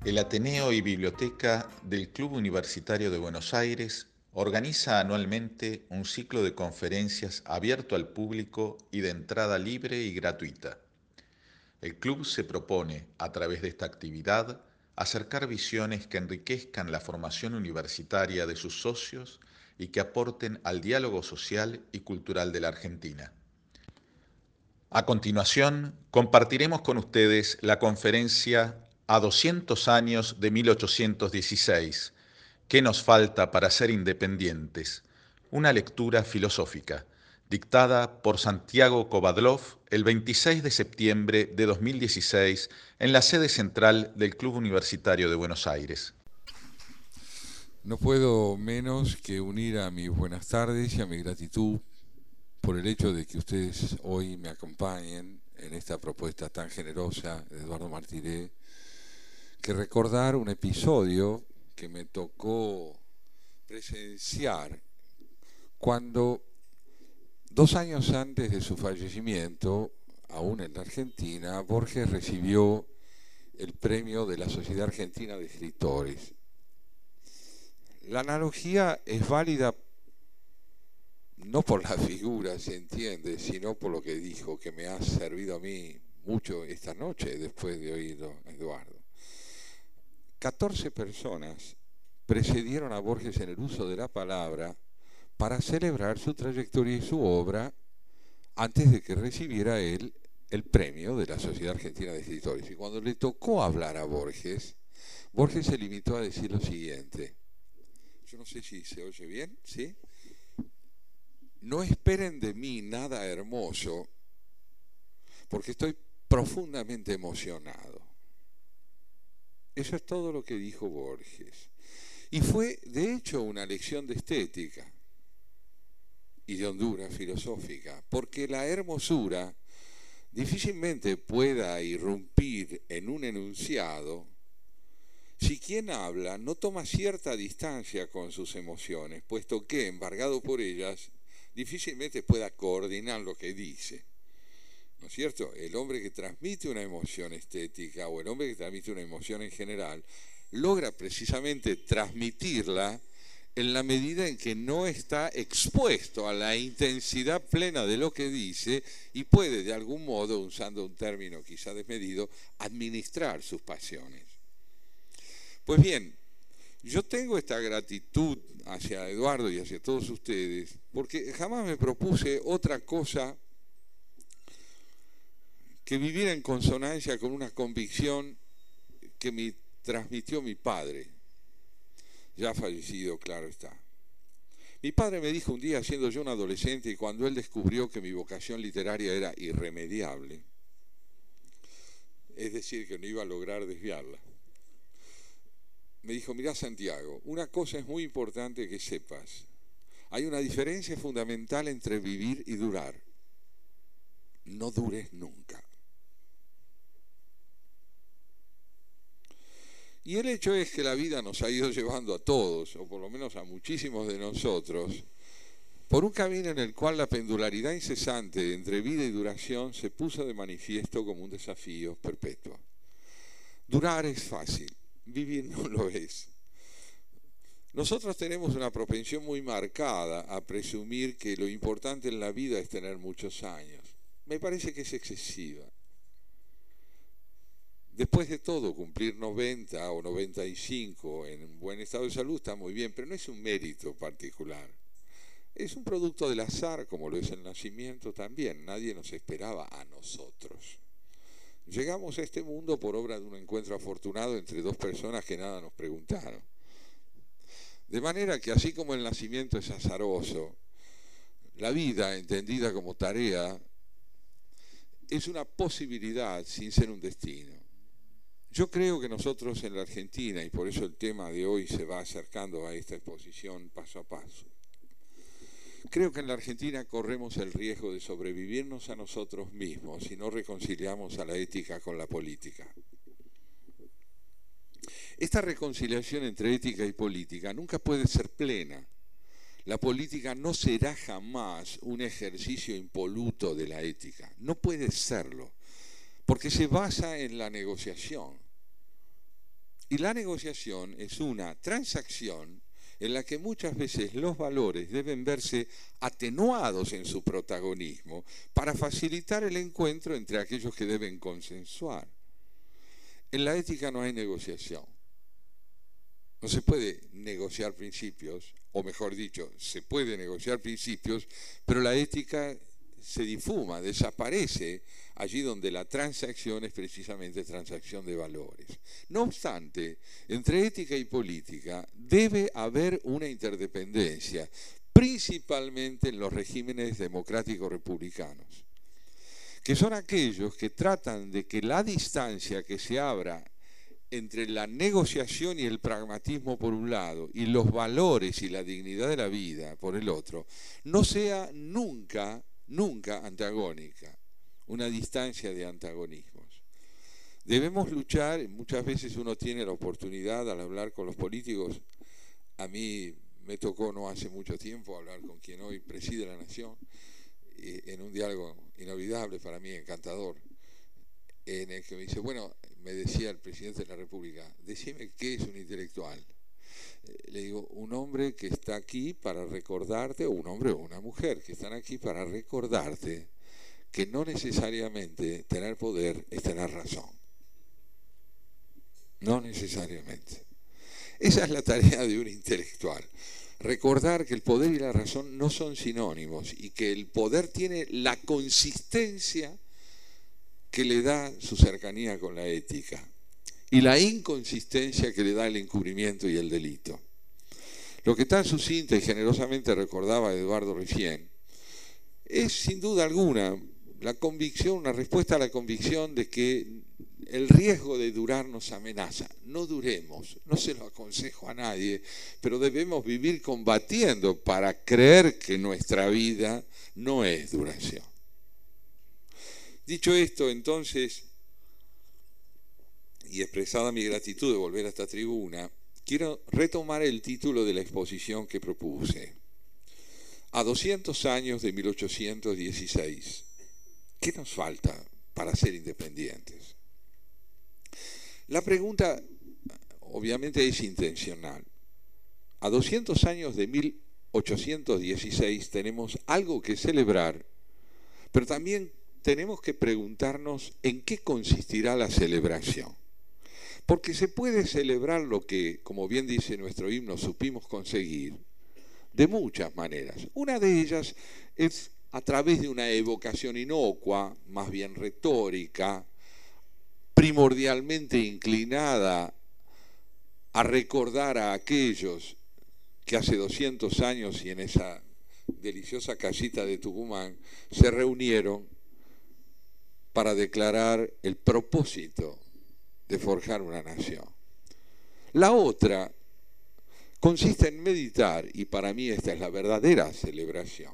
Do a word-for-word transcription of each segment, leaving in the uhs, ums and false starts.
El Ateneo y Biblioteca del Club Universitario de Buenos Aires organiza anualmente un ciclo de conferencias abierto al público y de entrada libre y gratuita. El club se propone, a través de esta actividad, acercar visiones que enriquezcan la formación universitaria de sus socios y que aporten al diálogo social y cultural de la Argentina. A continuación, compartiremos con ustedes la conferencia A doscientos años de mil ochocientos dieciséis, ¿Qué nos falta para ser independientes? Una lectura filosófica, dictada por Santiago Kovadlov el veintiséis de septiembre de dos mil dieciséis en la sede central del Club Universitario de Buenos Aires. No puedo menos que unir a mis buenas tardes y a mi gratitud por el hecho de que ustedes hoy me acompañen en esta propuesta tan generosa de Eduardo Martiré, que recordar un episodio que me tocó presenciar cuando, dos años antes de su fallecimiento, aún en la Argentina, Borges recibió el premio de la Sociedad Argentina de Escritores. La analogía es válida no por la figura, se entiende, sino por lo que dijo, que me ha servido a mí mucho esta noche después de oírlo a Eduardo. catorce personas precedieron a Borges en el uso de la palabra para celebrar su trayectoria y su obra antes de que recibiera él el premio de la Sociedad Argentina de Escritores. Y cuando le tocó hablar a Borges, Borges se limitó a decir lo siguiente. Yo no sé si se oye bien, ¿sí? No esperen de mí nada hermoso, porque estoy profundamente emocionado. Eso es todo lo que dijo Borges. Y fue, de hecho, una lección de estética y de hondura filosófica, porque la hermosura difícilmente pueda irrumpir en un enunciado si quien habla no toma cierta distancia con sus emociones, puesto que, embargado por ellas, difícilmente pueda coordinar lo que dice. ¿No es cierto? El hombre que transmite una emoción estética o el hombre que transmite una emoción en general logra precisamente transmitirla en la medida en que no está expuesto a la intensidad plena de lo que dice y puede de algún modo, usando un término quizá desmedido, administrar sus pasiones. Pues bien, yo tengo esta gratitud hacia Eduardo y hacia todos ustedes porque jamás me propuse otra cosa que vivir en consonancia con una convicción que me transmitió mi padre, ya fallecido, claro está. Mi padre me dijo un día, siendo yo un adolescente, y cuando él descubrió que mi vocación literaria era irremediable, es decir, que no iba a lograr desviarla, me dijo, mirá Santiago, una cosa es muy importante que sepas. Hay una diferencia fundamental entre vivir y durar. No dures nunca. Y el hecho es que la vida nos ha ido llevando a todos, o por lo menos a muchísimos de nosotros, por un camino en el cual la pendularidad incesante entre vida y duración se puso de manifiesto como un desafío perpetuo. Durar es fácil, vivir no lo es. Nosotros tenemos una propensión muy marcada a presumir que lo importante en la vida es tener muchos años. Me parece que es excesiva. Después de todo, cumplir noventa o noventa y cinco en buen estado de salud está muy bien, pero no es un mérito particular. Es un producto del azar, como lo es el nacimiento también. Nadie nos esperaba a nosotros. Llegamos a este mundo por obra de un encuentro afortunado entre dos personas que nada nos preguntaron. De manera que así como el nacimiento es azaroso, la vida, entendida como tarea, es una posibilidad sin ser un destino. Yo creo que nosotros en la Argentina, y por eso el tema de hoy se va acercando a esta exposición paso a paso, creo que en la Argentina corremos el riesgo de sobrevivirnos a nosotros mismos si no reconciliamos a la ética con la política. Esta reconciliación entre ética y política nunca puede ser plena. La política no será jamás un ejercicio impoluto de la ética. No puede serlo, porque se basa en la negociación. Y la negociación es una transacción en la que muchas veces los valores deben verse atenuados en su protagonismo para facilitar el encuentro entre aquellos que deben consensuar. En la ética no hay negociación. No se puede negociar principios, o mejor dicho, se puede negociar principios, pero la ética se difuma, desaparece allí donde la transacción es precisamente transacción de valores. No obstante, entre ética y política debe haber una interdependencia, principalmente en los regímenes democráticos republicanos, que son aquellos que tratan de que la distancia que se abra entre la negociación y el pragmatismo por un lado y los valores y la dignidad de la vida por el otro, no sea nunca, nunca antagónica, una distancia de antagonismos. Debemos luchar, muchas veces uno tiene la oportunidad al hablar con los políticos, a mí me tocó no hace mucho tiempo hablar con quien hoy preside la nación, en un diálogo inolvidable para mí, encantador, en el que me dice, bueno, me decía el presidente de la República, decime qué es un intelectual. Le digo, un hombre que está aquí para recordarte, o un hombre o una mujer que están aquí para recordarte que no necesariamente tener poder es tener razón. No necesariamente. Esa es la tarea de un intelectual. Recordar que el poder y la razón no son sinónimos y que el poder tiene la consistencia que le da su cercanía con la ética y la inconsistencia que le da el encubrimiento y el delito. Lo que tan sucinta y generosamente recordaba Eduardo recién es sin duda alguna la convicción, una respuesta a la convicción de que el riesgo de durar nos amenaza. No duremos, no se lo aconsejo a nadie, pero debemos vivir combatiendo para creer que nuestra vida no es duración. Dicho esto, entonces, y expresada mi gratitud de volver a esta tribuna, quiero retomar el título de la exposición que propuse. A doscientos años de mil ochocientos dieciséis, ¿qué nos falta para ser independientes? La pregunta, obviamente, es intencional. A doscientos años de mil ochocientos dieciséis tenemos algo que celebrar, pero también tenemos que preguntarnos en qué consistirá la celebración. Porque se puede celebrar lo que, como bien dice nuestro himno, supimos conseguir de muchas maneras. Una de ellas es a través de una evocación inocua, más bien retórica, primordialmente inclinada a recordar a aquellos que hace doscientos años y en esa deliciosa casita de Tucumán se reunieron para declarar el propósito de forjar una nación. La otra consiste en meditar, y para mí esta es la verdadera celebración.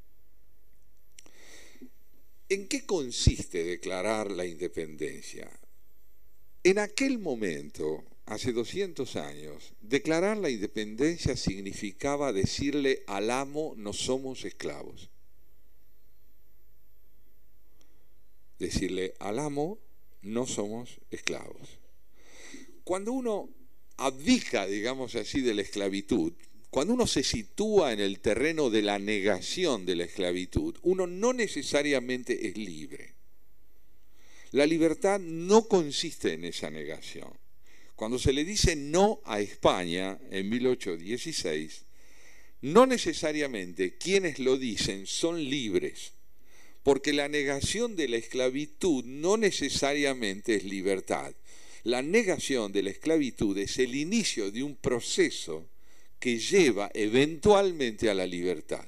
¿En qué consiste declarar la independencia? En aquel momento, hace doscientos años, declarar la independencia significaba decirle al amo, no somos esclavos. Decirle al amo, no somos esclavos. Cuando uno abdica, digamos así, de la esclavitud, cuando uno se sitúa en el terreno de la negación de la esclavitud, uno no necesariamente es libre. La libertad no consiste en esa negación. Cuando se le dice no a España en mil ochocientos dieciséis, no necesariamente quienes lo dicen son libres, porque la negación de la esclavitud no necesariamente es libertad. La negación de la esclavitud es el inicio de un proceso que lleva eventualmente a la libertad.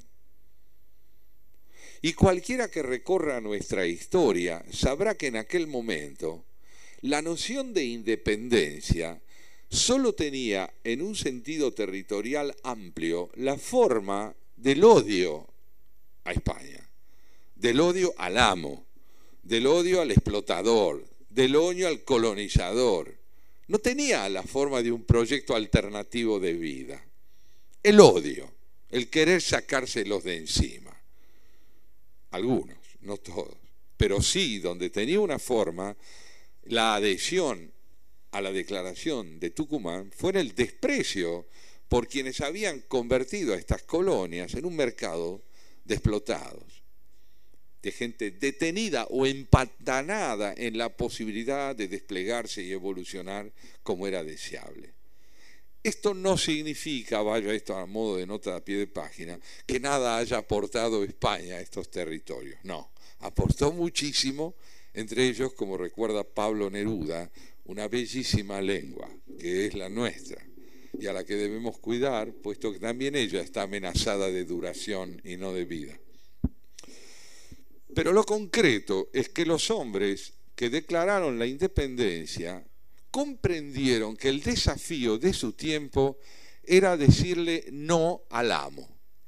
Y cualquiera que recorra nuestra historia sabrá que en aquel momento la noción de independencia solo tenía en un sentido territorial amplio la forma del odio a España, del odio al amo, del odio al explotador, del odio al colonizador. No tenía la forma de un proyecto alternativo de vida. El odio, el querer sacárselos de encima. Algunos, no todos, pero sí donde tenía una forma, la adhesión a la declaración de Tucumán fuera el desprecio por quienes habían convertido a estas colonias en un mercado de explotados, de gente detenida o empantanada en la posibilidad de desplegarse y evolucionar como era deseable. Esto no significa, vaya esto a modo de nota a pie de página, que nada haya aportado España a estos territorios. No, aportó muchísimo, entre ellos, como recuerda Pablo Neruda, una bellísima lengua, que es la nuestra, y a la que debemos cuidar, puesto que también ella está amenazada de duración y no de vida. Pero lo concreto es que los hombres que declararon la independencia comprendieron que el desafío de su tiempo era decirle no al amo.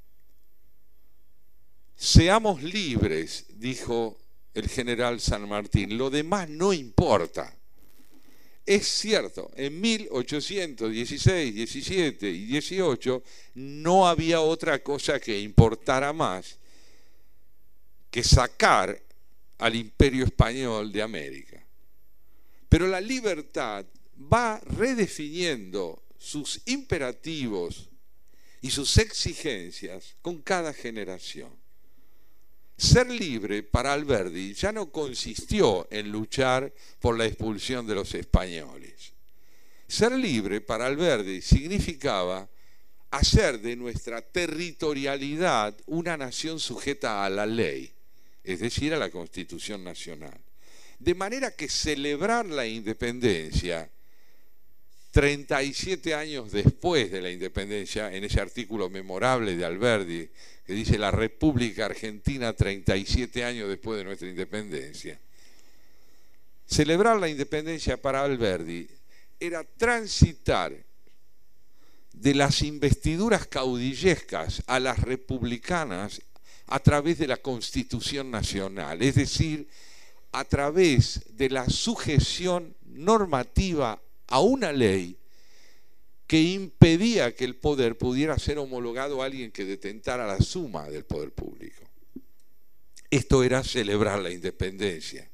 Seamos libres, dijo el general San Martín, lo demás no importa. Es cierto, en mil ochocientos dieciséis, diecisiete y dieciocho no había otra cosa que importara más que sacar al Imperio Español de América. Pero la libertad va redefiniendo sus imperativos y sus exigencias con cada generación. Ser libre para Alberdi ya no consistió en luchar por la expulsión de los españoles. Ser libre para Alberdi significaba hacer de nuestra territorialidad una nación sujeta a la ley, es decir, a la Constitución Nacional. De manera que celebrar la independencia, treinta y siete años después de la independencia, en ese artículo memorable de Alberdi, que dice la República Argentina treinta y siete años después de nuestra independencia, celebrar la independencia para Alberdi era transitar de las investiduras caudillescas a las republicanas a través de la Constitución Nacional, es decir, a través de la sujeción normativa a una ley que impedía que el poder pudiera ser homologado a alguien que detentara la suma del poder público. Esto era celebrar la independencia.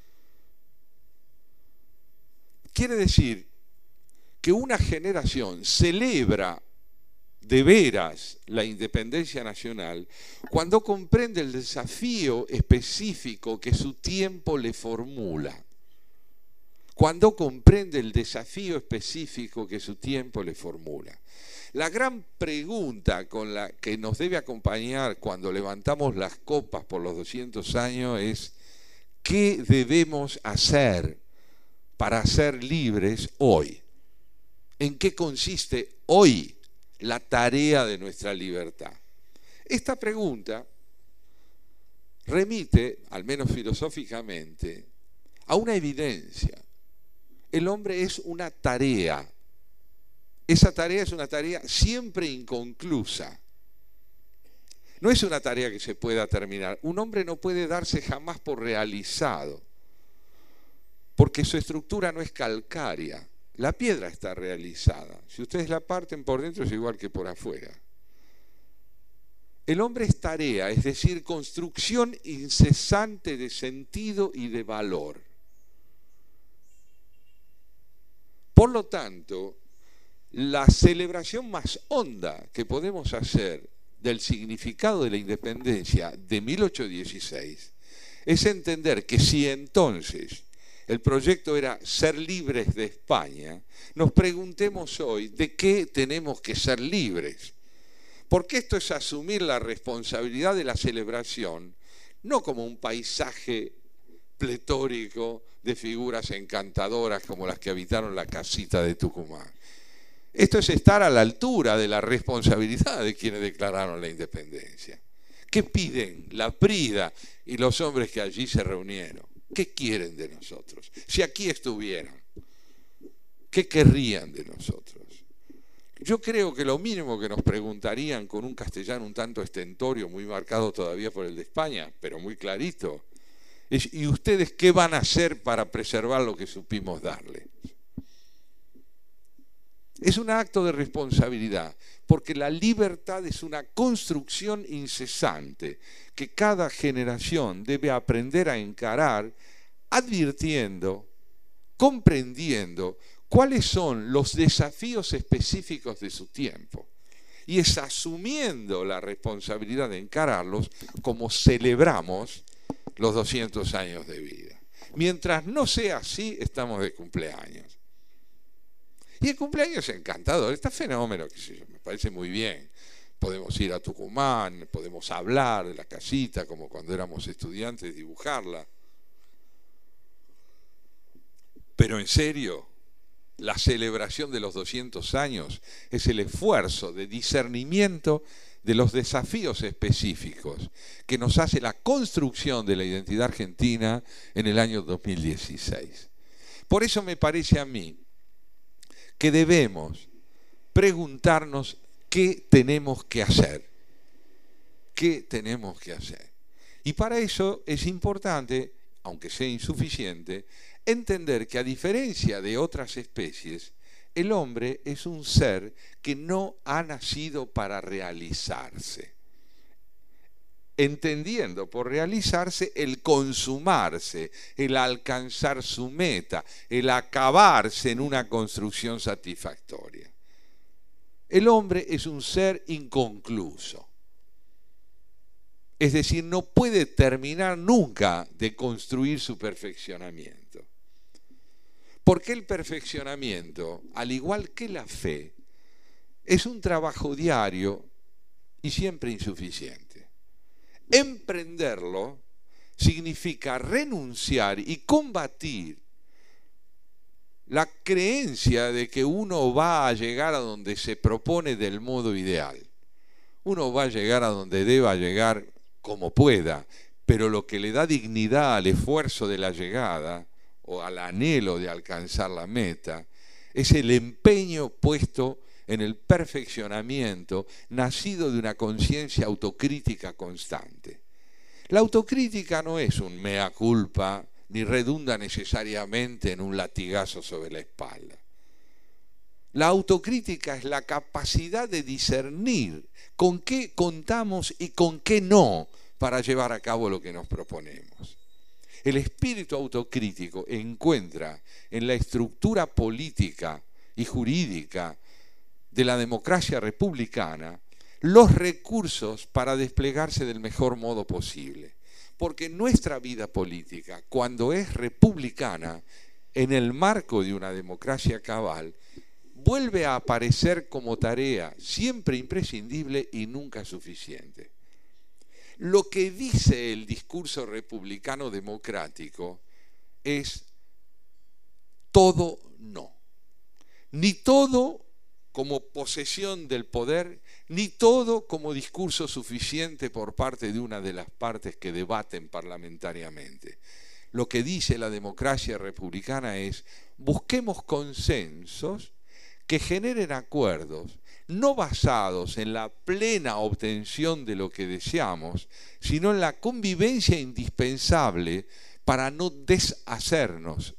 Quiere decir que una generación celebra de veras la independencia nacional cuando comprende el desafío específico que su tiempo le formula. Cuando comprende el desafío específico que su tiempo le formula. La gran pregunta con la que nos debe acompañar cuando levantamos las copas por los doscientos años es: ¿qué debemos hacer para ser libres hoy? ¿En qué consiste hoy la tarea de nuestra libertad? Esta pregunta remite, al menos filosóficamente, a una evidencia. El hombre es una tarea. Esa tarea es una tarea siempre inconclusa. No es una tarea que se pueda terminar. Un hombre no puede darse jamás por realizado, porque su estructura no es calcárea. La piedra está realizada. Si ustedes la parten por dentro es igual que por afuera. El hombre es tarea, es decir, construcción incesante de sentido y de valor. Por lo tanto, la celebración más honda que podemos hacer del significado de la independencia de mil ochocientos dieciséis es entender que si entonces el proyecto era ser libres de España, nos preguntemos hoy de qué tenemos que ser libres. Porque esto es asumir la responsabilidad de la celebración, no como un paisaje pletórico de figuras encantadoras como las que habitaron la casita de Tucumán. Esto es estar a la altura de la responsabilidad de quienes declararon la independencia. ¿Qué piden la Prida y los hombres que allí se reunieron? ¿Qué quieren de nosotros? Si aquí estuvieran, ¿qué querrían de nosotros? Yo creo que lo mínimo que nos preguntarían con un castellano un tanto estentorio, muy marcado todavía por el de España, pero muy clarito, es: ¿y ustedes qué van a hacer para preservar lo que supimos darle? Es un acto de responsabilidad, porque la libertad es una construcción incesante que cada generación debe aprender a encarar, advirtiendo, comprendiendo cuáles son los desafíos específicos de su tiempo. Y es asumiendo la responsabilidad de encararlos como celebramos los doscientos años de vida. Mientras no sea así, estamos de cumpleaños. Y el cumpleaños es encantador, está fenómeno, qué sé yo, me parece muy bien. Podemos ir a Tucumán, podemos hablar de la casita como cuando éramos estudiantes, dibujarla. Pero en serio, la celebración de los doscientos años es el esfuerzo de discernimiento de los desafíos específicos que nos hace la construcción de la identidad argentina en el año dos mil dieciséis. Por eso me parece a mí que debemos preguntarnos qué tenemos que hacer. ¿Qué tenemos que hacer? Y para eso es importante, aunque sea insuficiente, entender que a diferencia de otras especies, el hombre es un ser que no ha nacido para realizarse. Entendiendo por realizarse el consumarse, el alcanzar su meta, el acabarse en una construcción satisfactoria. El hombre es un ser inconcluso. Es decir, no puede terminar nunca de construir su perfeccionamiento. Porque el perfeccionamiento, al igual que la fe, es un trabajo diario y siempre insuficiente. Emprenderlo significa renunciar y combatir la creencia de que uno va a llegar a donde se propone del modo ideal. Uno va a llegar a donde deba llegar como pueda, pero lo que le da dignidad al esfuerzo de la llegada o al anhelo de alcanzar la meta, es el empeño puesto en el perfeccionamiento nacido de una conciencia autocrítica constante. La autocrítica no es un mea culpa, ni redunda necesariamente en un latigazo sobre la espalda. La autocrítica es la capacidad de discernir con qué contamos y con qué no para llevar a cabo lo que nos proponemos. El espíritu autocrítico encuentra en la estructura política y jurídica de la democracia republicana los recursos para desplegarse del mejor modo posible. Porque nuestra vida política, cuando es republicana, en el marco de una democracia cabal, vuelve a aparecer como tarea siempre imprescindible y nunca suficiente. Lo que dice el discurso republicano democrático es todo no. Ni todo como posesión del poder, ni todo como discurso suficiente por parte de una de las partes que debaten parlamentariamente. Lo que dice la democracia republicana es: busquemos consensos que generen acuerdos, no basados en la plena obtención de lo que deseamos, sino en la convivencia indispensable para no deshacernos.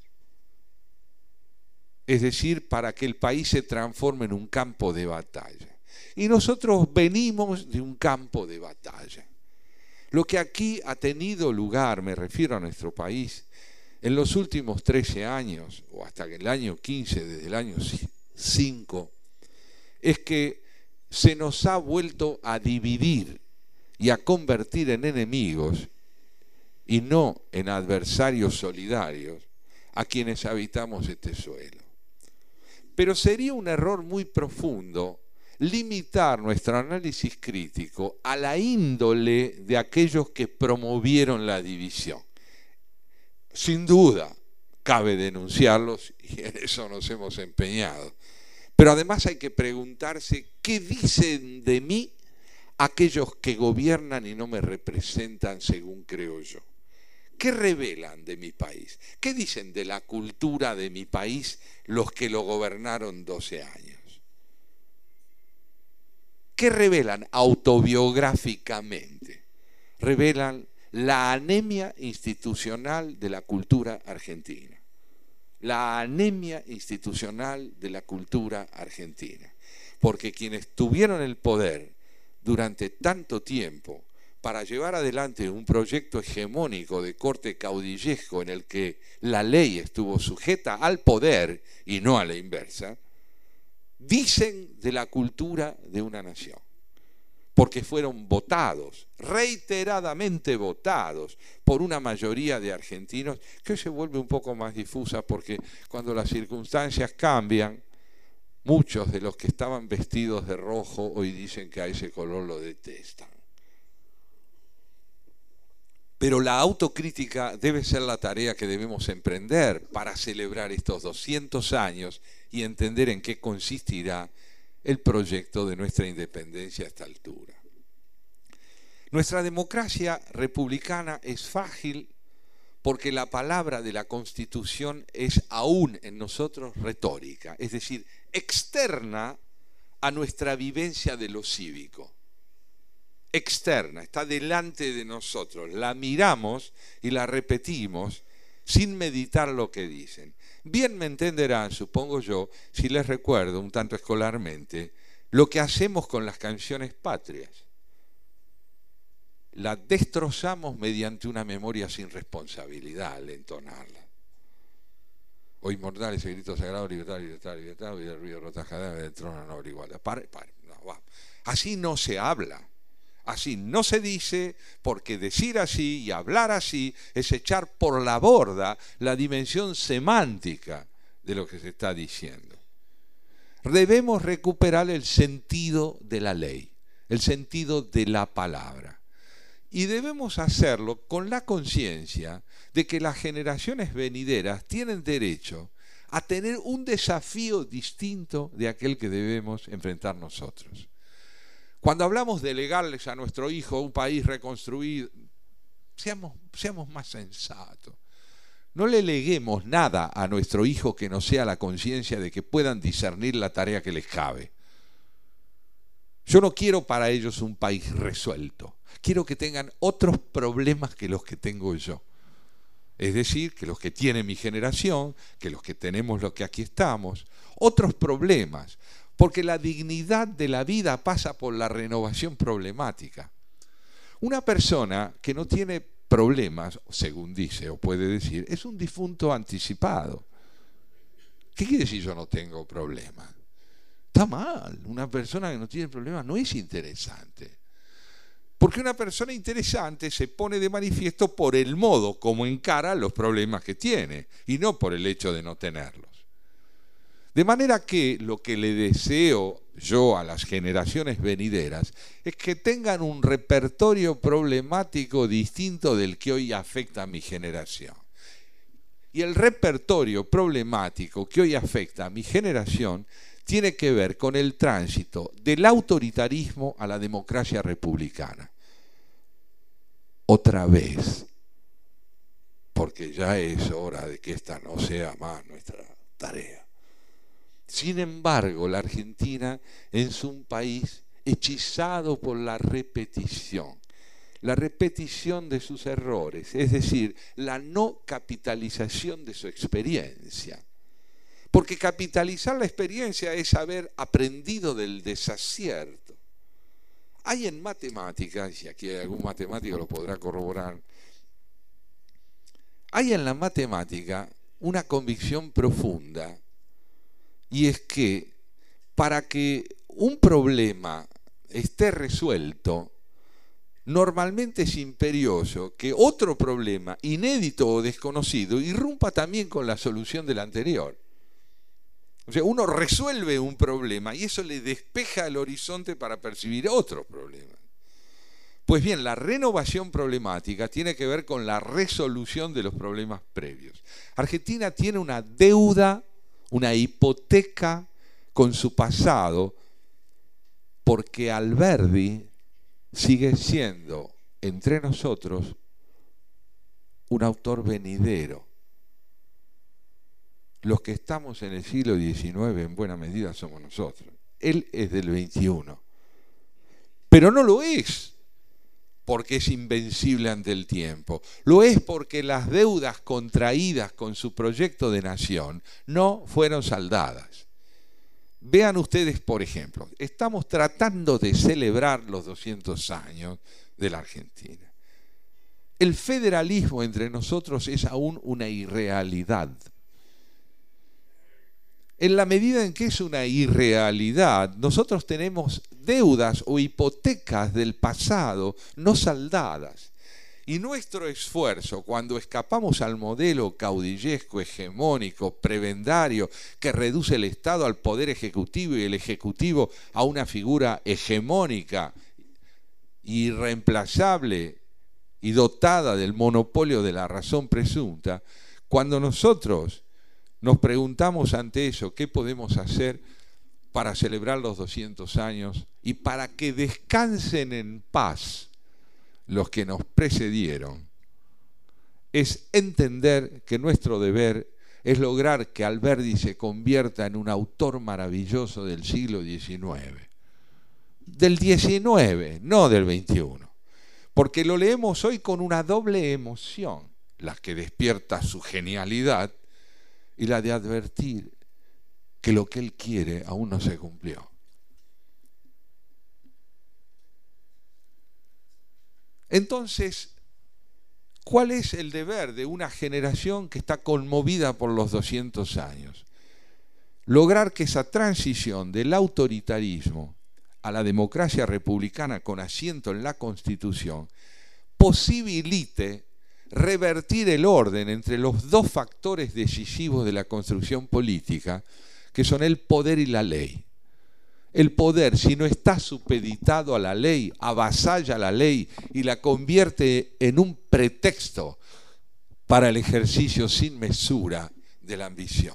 Es decir, para que el país se transforme en un campo de batalla. Y nosotros venimos de un campo de batalla. Lo que aquí ha tenido lugar, me refiero a nuestro país, en los últimos trece años, o hasta el año quince, desde el año cinco, es que se nos ha vuelto a dividir y a convertir en enemigos y no en adversarios solidarios a quienes habitamos este suelo. Pero sería un error muy profundo limitar nuestro análisis crítico a la índole de aquellos que promovieron la división. Sin duda, cabe denunciarlos y en eso nos hemos empeñado. Pero además hay que preguntarse qué dicen de mí aquellos que gobiernan y no me representan según creo yo. ¿Qué revelan de mi país? ¿Qué dicen de la cultura de mi país los que lo gobernaron doce años? ¿Qué revelan autobiográficamente? Revelan la anemia institucional de la cultura argentina. La anemia institucional de la cultura argentina. Porque quienes tuvieron el poder durante tanto tiempo para llevar adelante un proyecto hegemónico de corte caudillesco en el que la ley estuvo sujeta al poder y no a la inversa, dicen de la cultura de una nación, porque fueron votados, reiteradamente votados, por una mayoría de argentinos, que hoy se vuelve un poco más difusa, porque cuando las circunstancias cambian, muchos de los que estaban vestidos de rojo hoy dicen que a ese color lo detestan. Pero la autocrítica debe ser la tarea que debemos emprender para celebrar estos doscientos años y entender en qué consistirá el proyecto de nuestra independencia a esta altura. Nuestra democracia republicana es frágil porque la palabra de la Constitución es aún en nosotros retórica, es decir, externa a nuestra vivencia de lo cívico. Externa, está delante de nosotros, la miramos y la repetimos sin meditar lo que dicen. Bien me entenderán, supongo yo, si les recuerdo un tanto escolarmente lo que hacemos con las canciones patrias. La destrozamos mediante una memoria sin responsabilidad al entonarla. O inmortal ese grito sagrado, libertad, libertad, libertad, y el ruido rotajada del trono noble igualdad. Pare, pare, no, va. Así no se habla. Así no se dice, porque decir así y hablar así es echar por la borda la dimensión semántica de lo que se está diciendo. Debemos recuperar el sentido de la ley, el sentido de la palabra. Y debemos hacerlo con la conciencia de que las generaciones venideras tienen derecho a tener un desafío distinto de aquel que debemos enfrentar nosotros. Cuando hablamos de legarles a nuestro hijo un país reconstruido, seamos, seamos más sensatos. No le leguemos nada a nuestro hijo que no sea la conciencia de que puedan discernir la tarea que les cabe. Yo no quiero para ellos un país resuelto. Quiero que tengan otros problemas que los que tengo yo. Es decir, que los que tiene mi generación, que los que tenemos los que aquí estamos, otros problemas. Porque la dignidad de la vida pasa por la renovación problemática. Una persona que no tiene problemas, según dice o puede decir, es un difunto anticipado. ¿Qué quiere decir yo no tengo problemas? Está mal. Una persona que no tiene problemas no es interesante. Porque una persona interesante se pone de manifiesto por el modo como encara los problemas que tiene y no por el hecho de no tenerlos. De manera que lo que le deseo yo a las generaciones venideras es que tengan un repertorio problemático distinto del que hoy afecta a mi generación. Y el repertorio problemático que hoy afecta a mi generación tiene que ver con el tránsito del autoritarismo a la democracia republicana. Otra vez, porque ya es hora de que esta no sea más nuestra tarea. Sin embargo, la Argentina es un país hechizado por la repetición, la repetición de sus errores, es decir, la no capitalización de su experiencia. Porque capitalizar la experiencia es haber aprendido del desacierto. Hay en matemáticas, y aquí algún matemático lo podrá corroborar, hay en la matemática una convicción profunda. Y es que para que un problema esté resuelto, normalmente es imperioso que otro problema, inédito o desconocido, irrumpa también con la solución del anterior. O sea, uno resuelve un problema y eso le despeja el horizonte para percibir otro problema. Pues bien, la renovación problemática tiene que ver con la resolución de los problemas previos. Argentina tiene una deuda, una hipoteca con su pasado, porque Alberdi sigue siendo entre nosotros un autor venidero. Los que estamos en el siglo diecinueve en buena medida somos nosotros. Él es del veintiuno. Pero no lo es porque es invencible ante el tiempo. Lo es porque las deudas contraídas con su proyecto de nación no fueron saldadas. Vean ustedes, por ejemplo, estamos tratando de celebrar los doscientos años de la Argentina. El federalismo entre nosotros es aún una irrealidad. En la medida en que es una irrealidad, nosotros tenemos deudas o hipotecas del pasado no saldadas. Y nuestro esfuerzo, cuando escapamos al modelo caudillesco, hegemónico, prebendario, que reduce el Estado al poder ejecutivo y el ejecutivo a una figura hegemónica, irreemplazable y dotada del monopolio de la razón presunta, cuando nosotros nos preguntamos ante eso qué podemos hacer para celebrar los doscientos años y para que descansen en paz los que nos precedieron, es entender que nuestro deber es lograr que Alberdi se convierta en un autor maravilloso del siglo diecinueve. Del diecinueve, no del veintiuno. Porque lo leemos hoy con una doble emoción, la que despierta su genialidad y la de advertir que lo que él quiere aún no se cumplió. Entonces, ¿cuál es el deber de una generación que está conmovida por los doscientos años? Lograr que esa transición del autoritarismo a la democracia republicana con asiento en la Constitución posibilite revertir el orden entre los dos factores decisivos de la construcción política, que son el poder y la ley. El poder, si no está supeditado a la ley, avasalla la ley y la convierte en un pretexto para el ejercicio sin mesura de la ambición.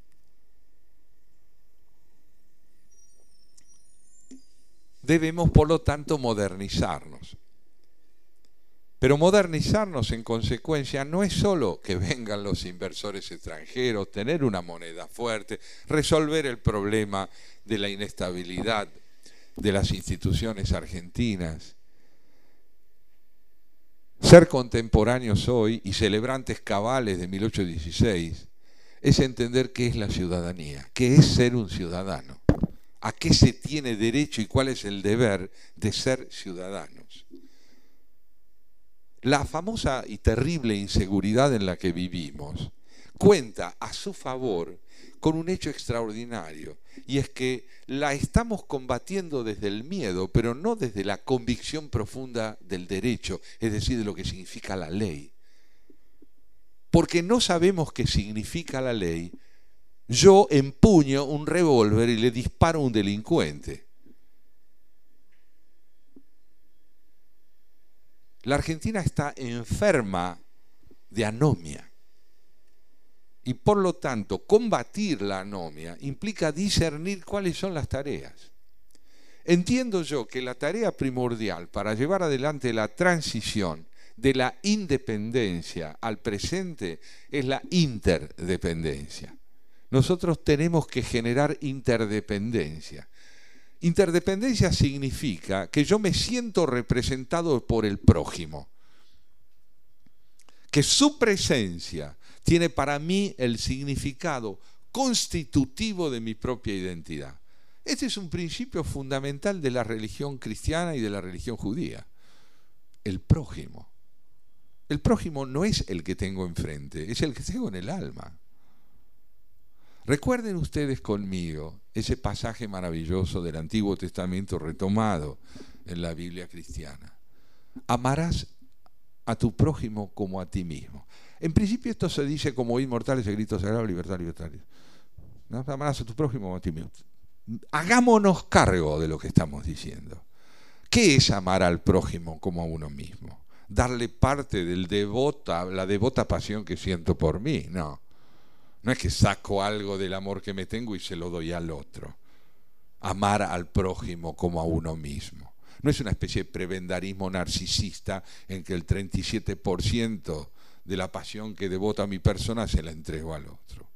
Debemos, por lo tanto, modernizarnos. Pero modernizarnos, en consecuencia, no es solo que vengan los inversores extranjeros, tener una moneda fuerte, resolver el problema de la inestabilidad de las instituciones argentinas. Ser contemporáneos hoy y celebrantes cabales de mil ochocientos dieciséis es entender qué es la ciudadanía, qué es ser un ciudadano, a qué se tiene derecho y cuál es el deber de ser ciudadanos. La famosa y terrible inseguridad en la que vivimos cuenta a su favor con un hecho extraordinario, y es que la estamos combatiendo desde el miedo, pero no desde la convicción profunda del derecho, es decir, de lo que significa la ley. Porque no sabemos qué significa la ley, yo empuño un revólver y le disparo a un delincuente. La Argentina está enferma de anomia. Y por lo tanto, combatir la anomia implica discernir cuáles son las tareas. Entiendo yo que la tarea primordial para llevar adelante la transición de la independencia al presente es la interdependencia. Nosotros tenemos que generar interdependencia. Interdependencia significa que yo me siento representado por el prójimo, que su presencia tiene para mí el significado constitutivo de mi propia identidad. Este es un principio fundamental de la religión cristiana y de la religión judía. El prójimo. El prójimo no es el que tengo enfrente, es el que tengo en el alma. Recuerden ustedes conmigo ese pasaje maravilloso del Antiguo Testamento retomado en la Biblia cristiana. Amarás a tu prójimo como a ti mismo. En principio esto se dice como inmortales, el grito sagrado, libertad, libertad. ¿No? Amarás a tu prójimo como a ti mismo. Hagámonos cargo de lo que estamos diciendo. ¿Qué es amar al prójimo como a uno mismo? Darle parte del devota, la devota pasión que siento por mí, no. No es que saco algo del amor que me tengo y se lo doy al otro. Amar al prójimo como a uno mismo. No es una especie de prebendarismo narcisista en que el treinta y siete por ciento de la pasión que devota a mi persona se la entrego al otro.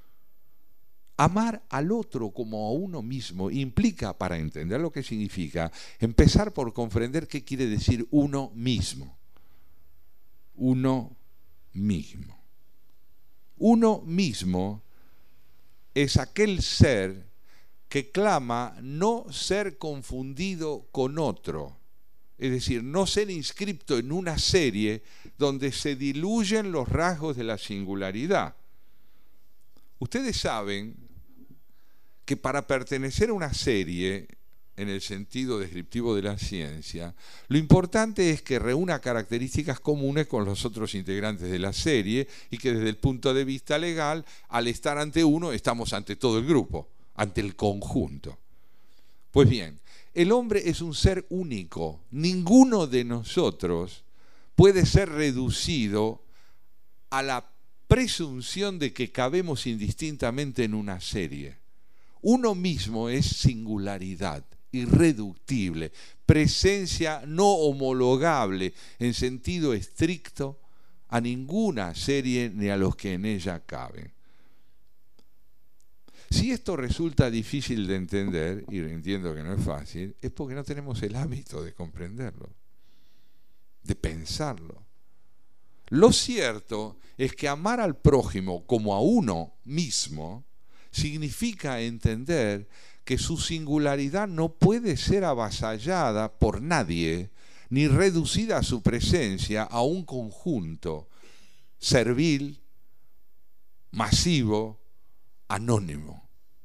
Amar al otro como a uno mismo implica, para entender lo que significa, empezar por comprender qué quiere decir uno mismo. Uno mismo. Uno mismo es aquel ser que clama no ser confundido con otro, es decir, no ser inscripto en una serie donde se diluyen los rasgos de la singularidad. Ustedes saben que para pertenecer a una serie, en el sentido descriptivo de la ciencia, lo importante es que reúna características comunes con los otros integrantes de la serie y que desde el punto de vista legal, al estar ante uno, estamos ante todo el grupo, ante el conjunto. Pues bien, el hombre es un ser único. Ninguno de nosotros puede ser reducido a la presunción de que cabemos indistintamente en una serie. Uno mismo es singularidad, irreductible, presencia no homologable en sentido estricto a ninguna serie ni a los que en ella caben. Si esto resulta difícil de entender, y entiendo que no es fácil, es porque no tenemos el hábito de comprenderlo, de pensarlo. Lo cierto es que amar al prójimo como a uno mismo significa entender que su singularidad no puede ser avasallada por nadie, ni reducida a su presencia a un conjunto servil, masivo, anónimo.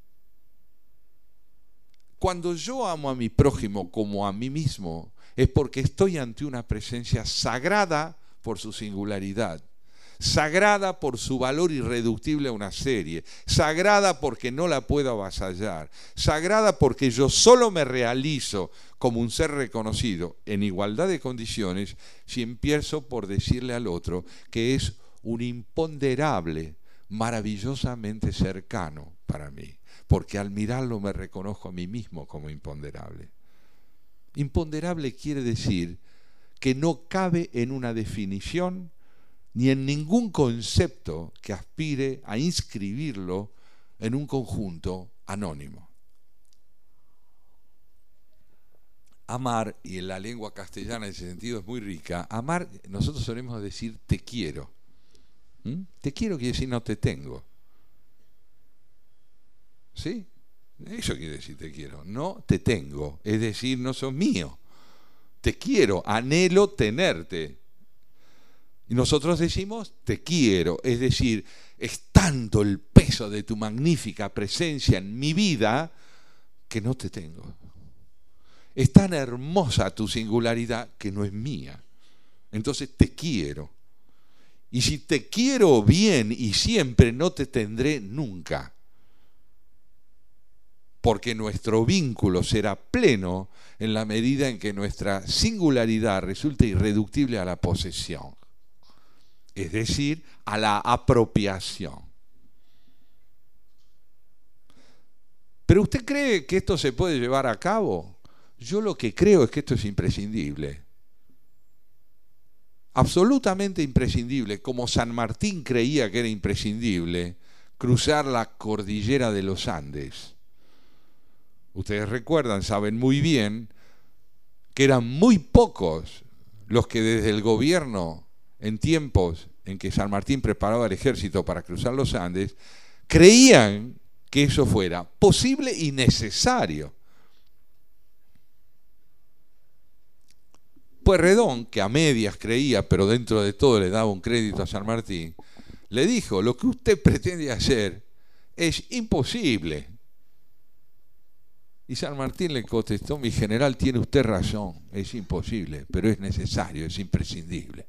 Cuando yo amo a mi prójimo como a mí mismo, es porque estoy ante una presencia sagrada por su singularidad, sagrada por su valor irreductible a una serie, sagrada porque no la puedo avasallar, sagrada porque yo solo me realizo como un ser reconocido en igualdad de condiciones si empiezo por decirle al otro que es un imponderable, maravillosamente cercano para mí, porque al mirarlo me reconozco a mí mismo como imponderable. Imponderable quiere decir que no cabe en una definición ni en ningún concepto que aspire a inscribirlo en un conjunto anónimo. Amar, y en la lengua castellana en ese sentido es muy rica, amar, nosotros solemos decir te quiero. ¿Mm? Te quiero quiere decir no te tengo. ¿Sí? Eso quiere decir te quiero. No te tengo, es decir, no sos mío. Te quiero, anhelo tenerte. Y nosotros decimos te quiero, es decir, es tanto el peso de tu magnífica presencia en mi vida que no te tengo. Es tan hermosa tu singularidad que no es mía. Entonces te quiero. Y si te quiero bien y siempre, no te tendré nunca. Porque nuestro vínculo será pleno en la medida en que nuestra singularidad resulte irreductible a la posesión. Es decir, a la apropiación. ¿Pero usted cree que esto se puede llevar a cabo? Yo lo que creo es que esto es imprescindible. Absolutamente imprescindible. Como San Martín creía que era imprescindible cruzar la cordillera de los Andes. Ustedes recuerdan, saben muy bien, que eran muy pocos los que desde el gobierno, en tiempos en que San Martín preparaba el ejército para cruzar los Andes, creían que eso fuera posible y necesario. Pueyrredón, que a medias creía, pero dentro de todo le daba un crédito a San Martín, le dijo, lo que usted pretende hacer es imposible. Y San Martín le contestó, mi general, tiene usted razón, es imposible, pero es necesario, es imprescindible.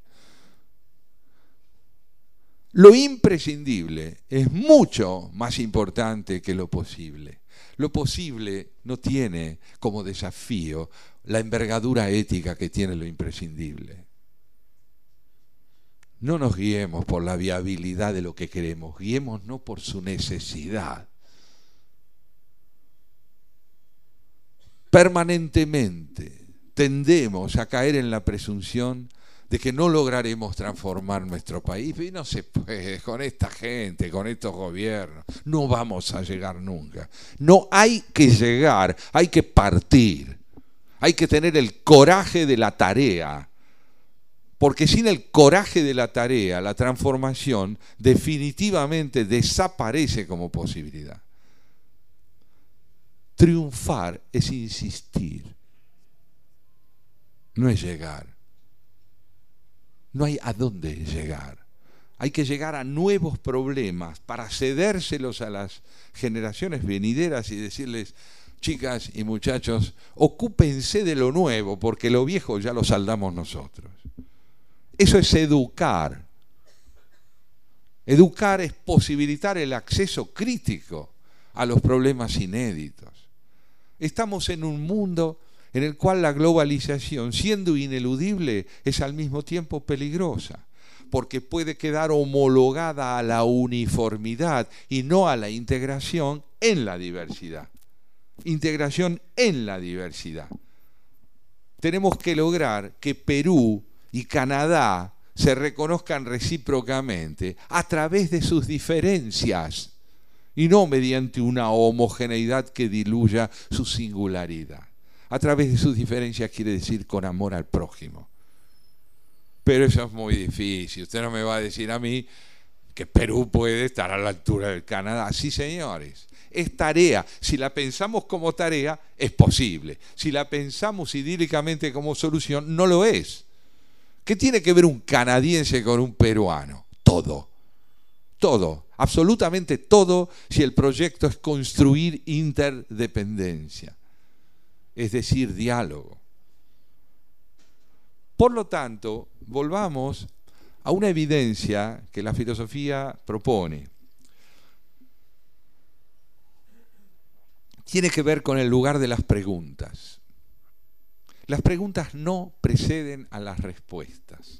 Lo imprescindible es mucho más importante que lo posible. Lo posible no tiene como desafío la envergadura ética que tiene lo imprescindible. No nos guiemos por la viabilidad de lo que queremos, guiémonos por su necesidad. Permanentemente tendemos a caer en la presunción de que no lograremos transformar nuestro país. Y no se puede, con esta gente, con estos gobiernos, no vamos a llegar nunca. No hay que llegar, hay que partir. Hay que tener el coraje de la tarea. Porque sin el coraje de la tarea, la transformación definitivamente desaparece como posibilidad. Triunfar es insistir, no es llegar. No hay a dónde llegar. Hay que llegar a nuevos problemas para cedérselos a las generaciones venideras y decirles, chicas y muchachos, ocúpense de lo nuevo, porque lo viejo ya lo saldamos nosotros. Eso es educar. Educar es posibilitar el acceso crítico a los problemas inéditos. Estamos en un mundo en el cual la globalización, siendo ineludible, es al mismo tiempo peligrosa, porque puede quedar homologada a la uniformidad y no a la integración en la diversidad. Integración en la diversidad. Tenemos que lograr que Perú y Canadá se reconozcan recíprocamente a través de sus diferencias y no mediante una homogeneidad que diluya su singularidad. A través de sus diferencias quiere decir con amor al prójimo. Pero eso es muy difícil. Usted no me va a decir a mí que Perú puede estar a la altura del Canadá. Sí, señores. Es tarea. Si la pensamos como tarea, es posible. Si la pensamos idílicamente como solución, no lo es. ¿Qué tiene que ver un canadiense con un peruano? Todo. Todo. Absolutamente todo, si el proyecto es construir interdependencia. Es decir, diálogo. Por lo tanto, volvamos a una evidencia que la filosofía propone. Tiene que ver con el lugar de las preguntas. Las preguntas no preceden a las respuestas.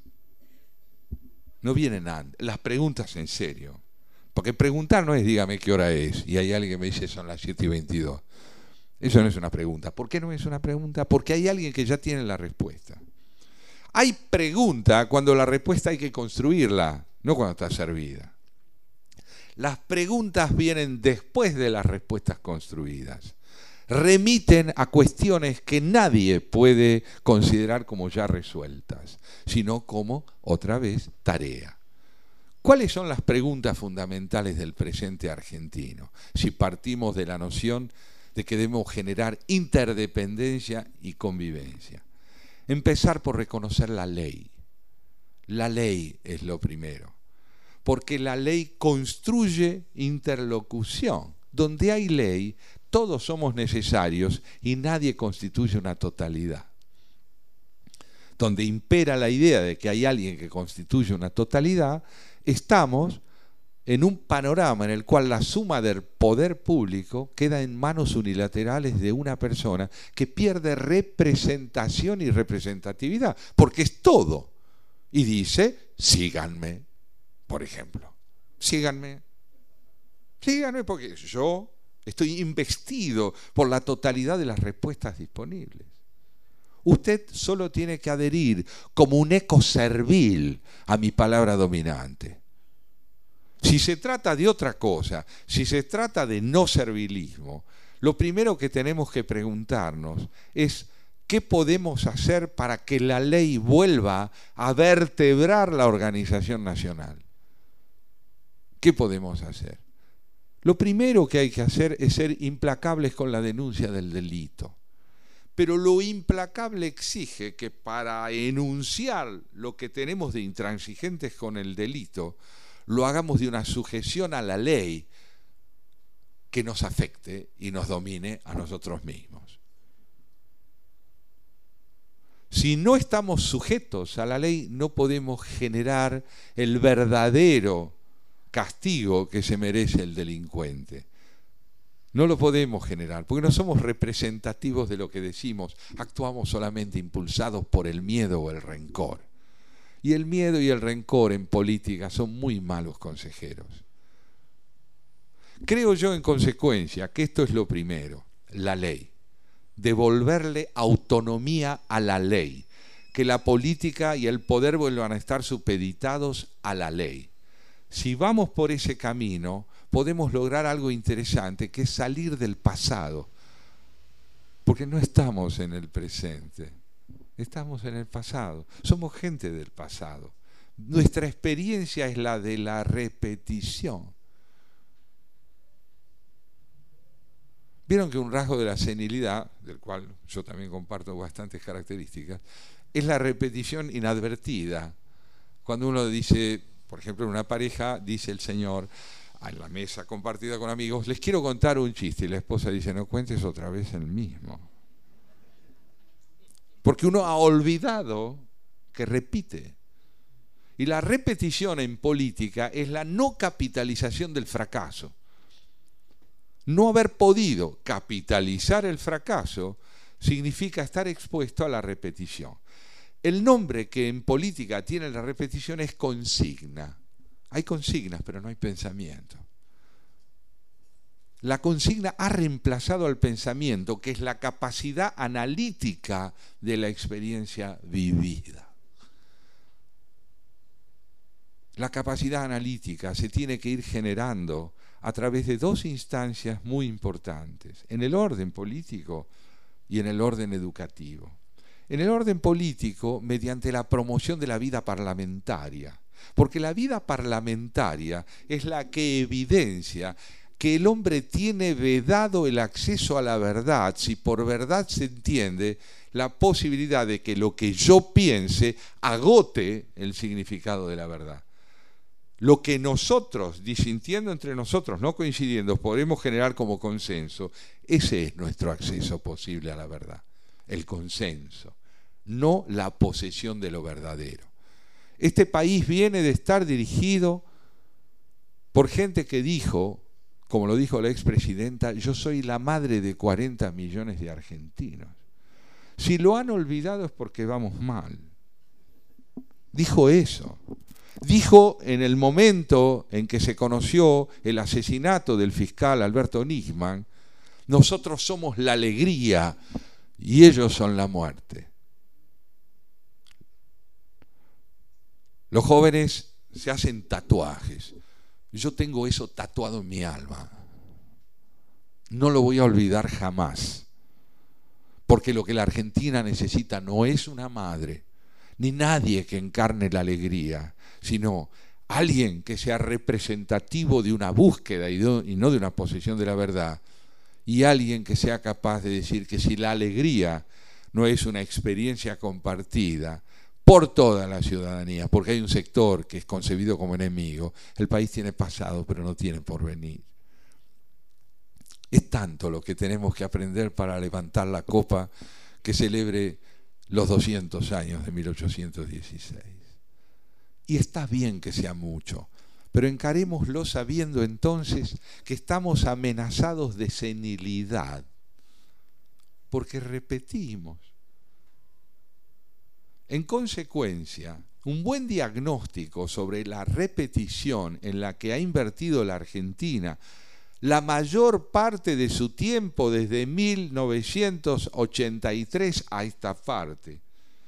No vienen antes. Las preguntas en serio. Porque preguntar no es dígame qué hora es y hay alguien que me dice son las siete y veintidós. Eso no es una pregunta. ¿Por qué no es una pregunta? Porque hay alguien que ya tiene la respuesta. Hay pregunta cuando la respuesta hay que construirla, no cuando está servida. Las preguntas vienen después de las respuestas construidas. Remiten a cuestiones que nadie puede considerar como ya resueltas, sino como, otra vez, tarea. ¿Cuáles son las preguntas fundamentales del presente argentino? Si partimos de la noción de que debemos generar interdependencia y convivencia. Empezar por reconocer la ley. La ley es lo primero. Porque la ley construye interlocución. Donde hay ley, todos somos necesarios y nadie constituye una totalidad. Donde impera la idea de que hay alguien que constituye una totalidad, estamos en un panorama en el cual la suma del poder público queda en manos unilaterales de una persona que pierde representación y representatividad, porque es todo. Y dice, síganme, por ejemplo. Síganme. Síganme porque yo estoy investido por la totalidad de las respuestas disponibles. Usted solo tiene que adherir como un eco servil a mi palabra dominante. Si se trata de otra cosa, si se trata de no servilismo, lo primero que tenemos que preguntarnos es ¿qué podemos hacer para que la ley vuelva a vertebrar la organización nacional? ¿Qué podemos hacer? Lo primero que hay que hacer es ser implacables con la denuncia del delito. Pero lo implacable exige que para enunciar lo que tenemos de intransigentes con el delito, lo hagamos de una sujeción a la ley que nos afecte y nos domine a nosotros mismos. Si no estamos sujetos a la ley, no podemos generar el verdadero castigo que se merece el delincuente. No lo podemos generar, porque no somos representativos de lo que decimos, actuamos solamente impulsados por el miedo o el rencor. Y el miedo y el rencor en política son muy malos consejeros. Creo yo, en consecuencia, que esto es lo primero, la ley. Devolverle autonomía a la ley, que la política y el poder vuelvan a estar supeditados a la ley. Si vamos por ese camino, podemos lograr algo interesante, que es salir del pasado, porque no estamos en el presente. Estamos en el pasado, somos gente del pasado. Nuestra experiencia es la de la repetición. Vieron que un rasgo de la senilidad, del cual yo también comparto bastantes características, es la repetición inadvertida. Cuando uno dice, por ejemplo, en una pareja, dice el señor, en la mesa compartida con amigos, les quiero contar un chiste, y la esposa dice, no cuentes otra vez el mismo. Porque uno ha olvidado que repite. Y la repetición en política es la no capitalización del fracaso. No haber podido capitalizar el fracaso significa estar expuesto a la repetición. El nombre que en política tiene la repetición es consigna. Hay consignas, pero no hay pensamiento. La consigna ha reemplazado al pensamiento, que es la capacidad analítica de la experiencia vivida. La capacidad analítica se tiene que ir generando a través de dos instancias muy importantes, en el orden político y en el orden educativo. En el orden político, mediante la promoción de la vida parlamentaria, porque la vida parlamentaria es la que evidencia que el hombre tiene vedado el acceso a la verdad, si por verdad se entiende la posibilidad de que lo que yo piense agote el significado de la verdad. Lo que nosotros, disintiendo entre nosotros, no coincidiendo, podemos generar como consenso, ese es nuestro acceso posible a la verdad, el consenso, no la posesión de lo verdadero. Este país viene de estar dirigido por gente que dijo, como lo dijo la expresidenta, yo soy la madre de cuarenta millones de argentinos. Si lo han olvidado es porque vamos mal. Dijo eso. Dijo en el momento en que se conoció el asesinato del fiscal Alberto Nisman, nosotros somos la alegría y ellos son la muerte. Los jóvenes se hacen tatuajes. Yo tengo eso tatuado en mi alma. No lo voy a olvidar jamás. Porque lo que la Argentina necesita no es una madre, ni nadie que encarne la alegría, sino alguien que sea representativo de una búsqueda y, de, y no de una posesión de la verdad, y alguien que sea capaz de decir que si la alegría no es una experiencia compartida por toda la ciudadanía, porque hay un sector que es concebido como enemigo, el país tiene pasado pero no tiene porvenir. Es tanto lo que tenemos que aprender para levantar la copa que celebre los doscientos años de mil ochocientos dieciséis. Y está bien que sea mucho, pero encarémoslo sabiendo entonces que estamos amenazados de senilidad, porque repetimos. En consecuencia, un buen diagnóstico sobre la repetición en la que ha invertido la Argentina la mayor parte de su tiempo desde mil novecientos ochenta y tres a esta parte,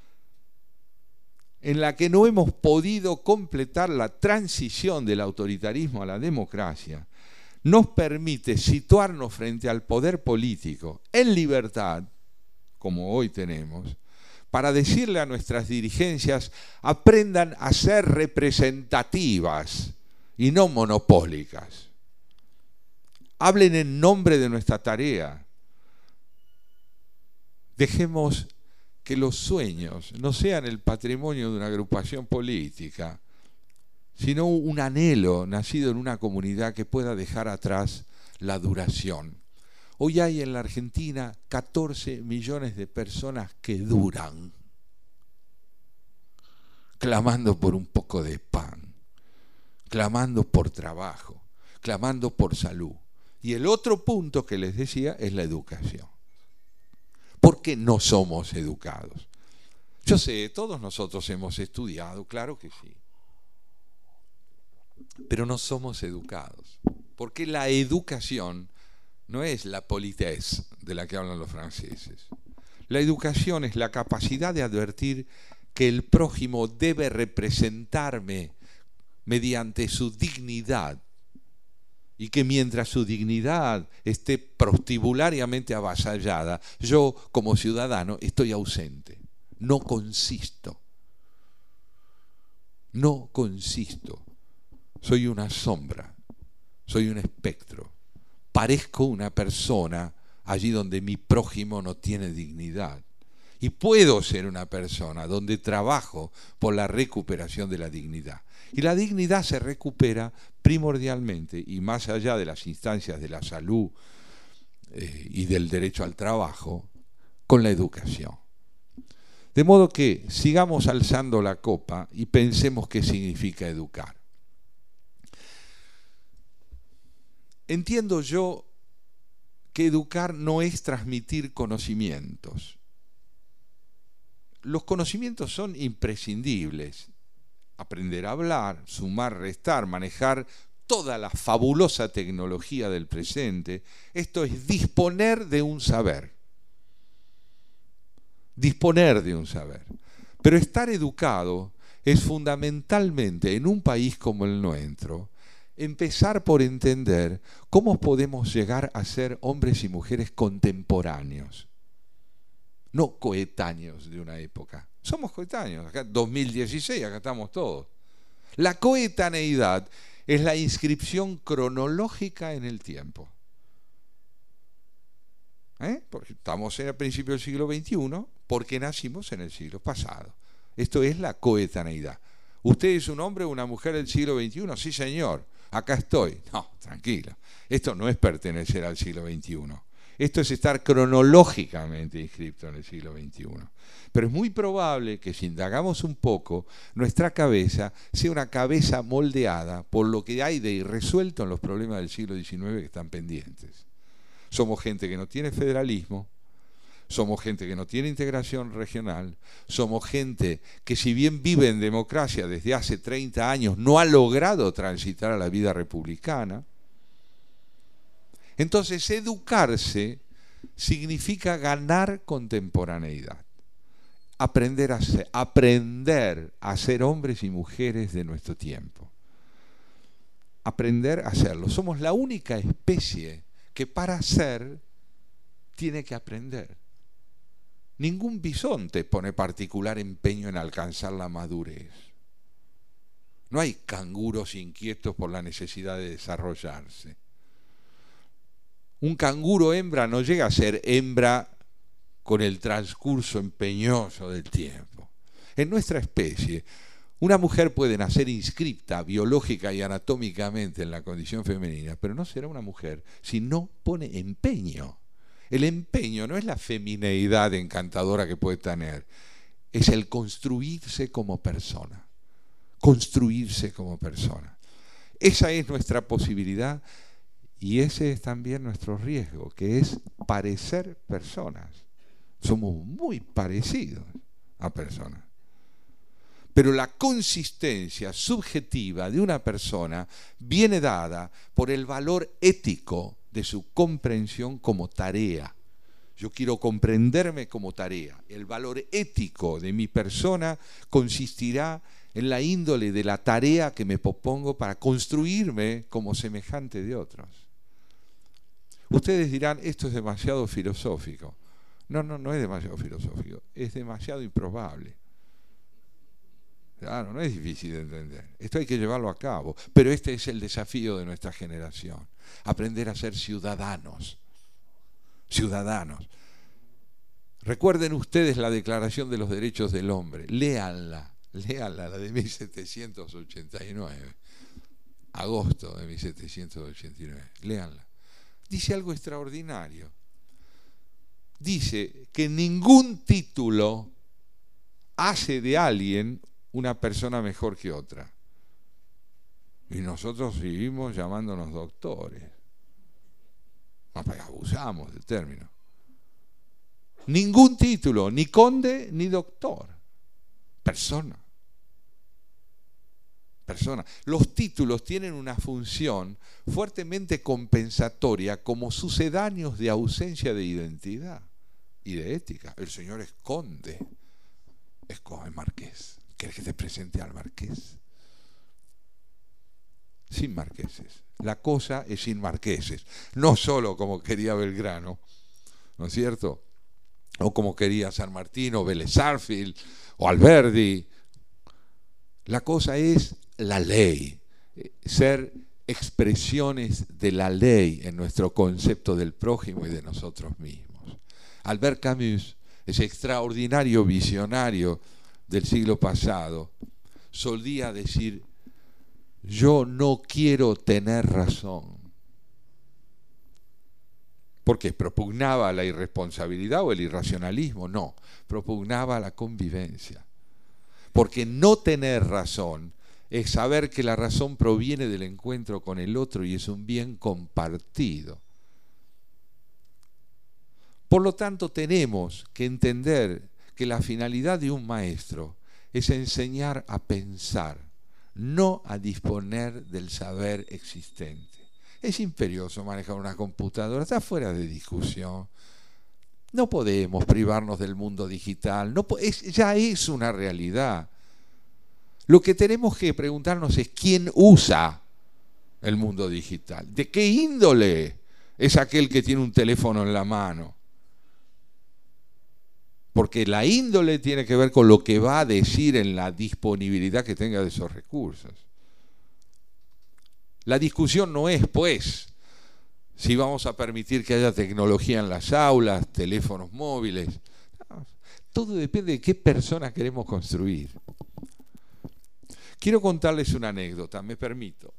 en la que no hemos podido completar la transición del autoritarismo a la democracia, nos permite situarnos frente al poder político en libertad, como hoy tenemos, para decirle a nuestras dirigencias, aprendan a ser representativas y no monopólicas. Hablen en nombre de nuestra tarea. Dejemos que los sueños no sean el patrimonio de una agrupación política, sino un anhelo nacido en una comunidad que pueda dejar atrás la duración. Hoy hay en la Argentina catorce millones de personas que duran, clamando por un poco de pan, clamando por trabajo, clamando por salud. Y el otro punto que les decía es la educación. ¿Por qué no somos educados? Yo sé, todos nosotros hemos estudiado, claro que sí. Pero no somos educados. Porque la educación no es la politesse de la que hablan los franceses. La educación es la capacidad de advertir que el prójimo debe representarme mediante su dignidad, y que mientras su dignidad esté prostibulariamente avasallada, yo como ciudadano estoy ausente, no consisto, no consisto, soy una sombra, soy un espectro, parezco una persona allí donde mi prójimo no tiene dignidad. Y puedo ser una persona donde trabajo por la recuperación de la dignidad. Y la dignidad se recupera primordialmente, y más allá de las instancias de la salud eh, y del derecho al trabajo, con la educación. De modo que sigamos alzando la copa y pensemos qué significa educar. Entiendo yo que educar no es transmitir conocimientos. Los conocimientos son imprescindibles. Aprender a hablar, sumar, restar, manejar toda la fabulosa tecnología del presente. Esto es disponer de un saber. Disponer de un saber. Pero estar educado es fundamentalmente, en un país como el nuestro, empezar por entender cómo podemos llegar a ser hombres y mujeres contemporáneos. No coetáneos de una época. Somos coetáneos. Acá dos mil dieciséis, acá estamos todos. La coetaneidad es la inscripción cronológica en el tiempo. ¿Eh? Porque estamos en el principio del siglo veintiuno, porque nacimos en el siglo pasado. Esto es la coetaneidad. ¿Usted es un hombre o una mujer del siglo veintiuno? Sí, señor. Acá estoy. No, tranquilo. Esto no es pertenecer al siglo veintiuno. Esto es estar cronológicamente inscrito en el siglo veintiuno. Pero es muy probable que si indagamos un poco, nuestra cabeza sea una cabeza moldeada por lo que hay de irresuelto en los problemas del siglo diecinueve que están pendientes. Somos gente que no tiene federalismo, somos gente que no tiene integración regional, somos gente que si bien vive en democracia desde hace treinta años, no ha logrado transitar a la vida republicana. Entonces, educarse significa ganar contemporaneidad, aprender a ser, aprender a ser hombres y mujeres de nuestro tiempo. Aprender a serlo. Somos la única especie que para ser tiene que aprender. Ningún bisonte pone particular empeño en alcanzar la madurez. No hay canguros inquietos por la necesidad de desarrollarse. Un canguro hembra no llega a ser hembra con el transcurso empeñoso del tiempo. En nuestra especie, una mujer puede nacer inscripta biológica y anatómicamente en la condición femenina, pero no será una mujer si no pone empeño. El empeño no es la femineidad encantadora que puede tener, es el construirse como persona. Construirse como persona. Esa es nuestra posibilidad. Y ese es también nuestro riesgo, que es parecer personas. Somos muy parecidos a personas. Pero la consistencia subjetiva de una persona viene dada por el valor ético de su comprensión como tarea. Yo quiero comprenderme como tarea. El valor ético de mi persona consistirá en la índole de la tarea que me propongo para construirme como semejante de otros. Ustedes dirán, esto es demasiado filosófico. No, no, no es demasiado filosófico, es demasiado improbable. Claro, no es difícil de entender. Esto hay que llevarlo a cabo. Pero este es el desafío de nuestra generación. Aprender a ser ciudadanos. Ciudadanos. Recuerden ustedes la Declaración de los Derechos del Hombre. Léanla, léanla, la de mil setecientos ochenta y nueve. Agosto de mil setecientos ochenta y nueve. Léanla. Dice algo extraordinario. Dice que ningún título hace de alguien una persona mejor que otra. Y nosotros vivimos llamándonos doctores. Abusamos del término. Ningún título, ni conde ni doctor. Persona. Persona. Los títulos tienen una función fuertemente compensatoria como sucedáneos de ausencia de identidad y de ética. El señor es conde, es conde marqués. ¿Quieres que te presente al marqués? Sin marqueses. La cosa es sin marqueses. No solo como quería Belgrano, ¿no es cierto? O como quería San Martín, o Vélez Sarsfield, o Alberdi. La cosa es la ley, ser expresiones de la ley en nuestro concepto del prójimo y de nosotros mismos. Albert Camus, ese extraordinario visionario del siglo pasado, solía decir: yo no quiero tener razón. Porque propugnaba la irresponsabilidad o el irracionalismo, no, propugnaba la convivencia. Porque no tener razón es saber que la razón proviene del encuentro con el otro y es un bien compartido. Por lo tanto, tenemos que entender que la finalidad de un maestro es enseñar a pensar, no a disponer del saber existente. Es imperioso manejar una computadora, está fuera de discusión. No podemos privarnos del mundo digital, no, es, ya es una realidad. Lo que tenemos que preguntarnos es quién usa el mundo digital, de qué índole es aquel que tiene un teléfono en la mano. Porque la índole tiene que ver con lo que va a decir en la disponibilidad que tenga de esos recursos. La discusión no es, pues, si vamos a permitir que haya tecnología en las aulas, teléfonos móviles. Todo depende de qué persona queremos construir. Quiero contarles una anécdota, me permito.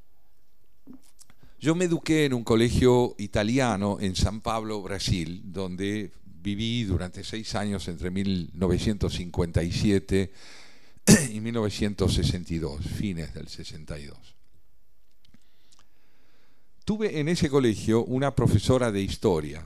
Yo me eduqué en un colegio italiano en San Pablo, Brasil, donde viví durante seis años entre mil novecientos cincuenta y siete y mil novecientos sesenta y dos, fines del sesenta y dos. Tuve en ese colegio una profesora de historia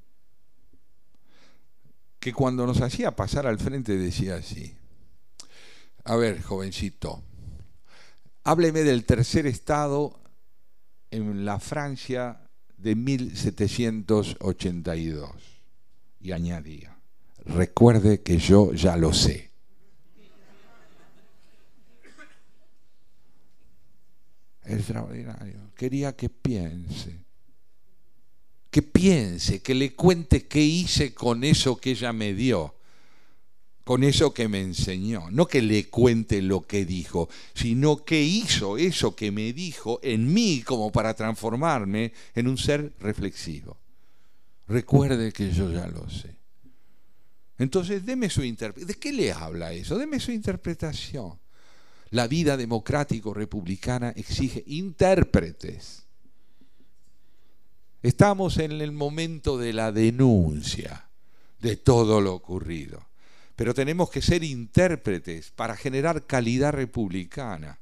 que cuando nos hacía pasar al frente decía así: a ver, jovencito, hábleme del tercer estado en la Francia de mil setecientos ochenta y dos. Y añadía: recuerde que yo ya lo sé. Extraordinario. Quería que piense. Que piense, que le cuente qué hice con eso que ella me dio, con eso que me enseñó. No que le cuente lo que dijo, sino qué hizo eso que me dijo en mí como para transformarme en un ser reflexivo. Recuerde que yo ya lo sé. Entonces, deme su interpretación. ¿De qué le habla eso? Deme su interpretación. La vida democrático-republicana exige intérpretes. Estamos en el momento de la denuncia de todo lo ocurrido, pero tenemos que ser intérpretes para generar calidad republicana.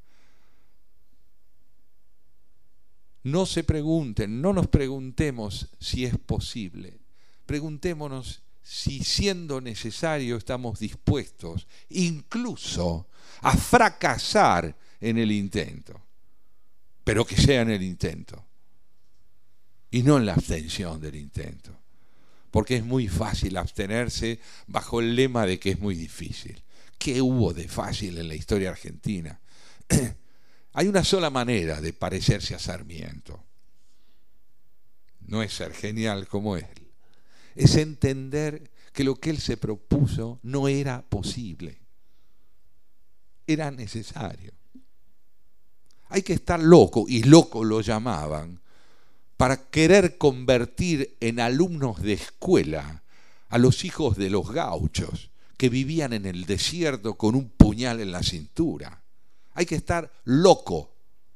No se pregunten, no nos preguntemos si es posible. Preguntémonos si siendo necesario estamos dispuestos incluso a fracasar en el intento, pero que sea en el intento y no en la abstención del intento, porque es muy fácil abstenerse bajo el lema de que es muy difícil. ¿Qué hubo de fácil en la historia argentina? Hay una sola manera de parecerse a Sarmiento. No es ser genial como él. Es entender que lo que él se propuso no era posible. Era necesario. Hay que estar loco, y loco lo llamaban, para querer convertir en alumnos de escuela a los hijos de los gauchos que vivían en el desierto con un puñal en la cintura. Hay que estar loco.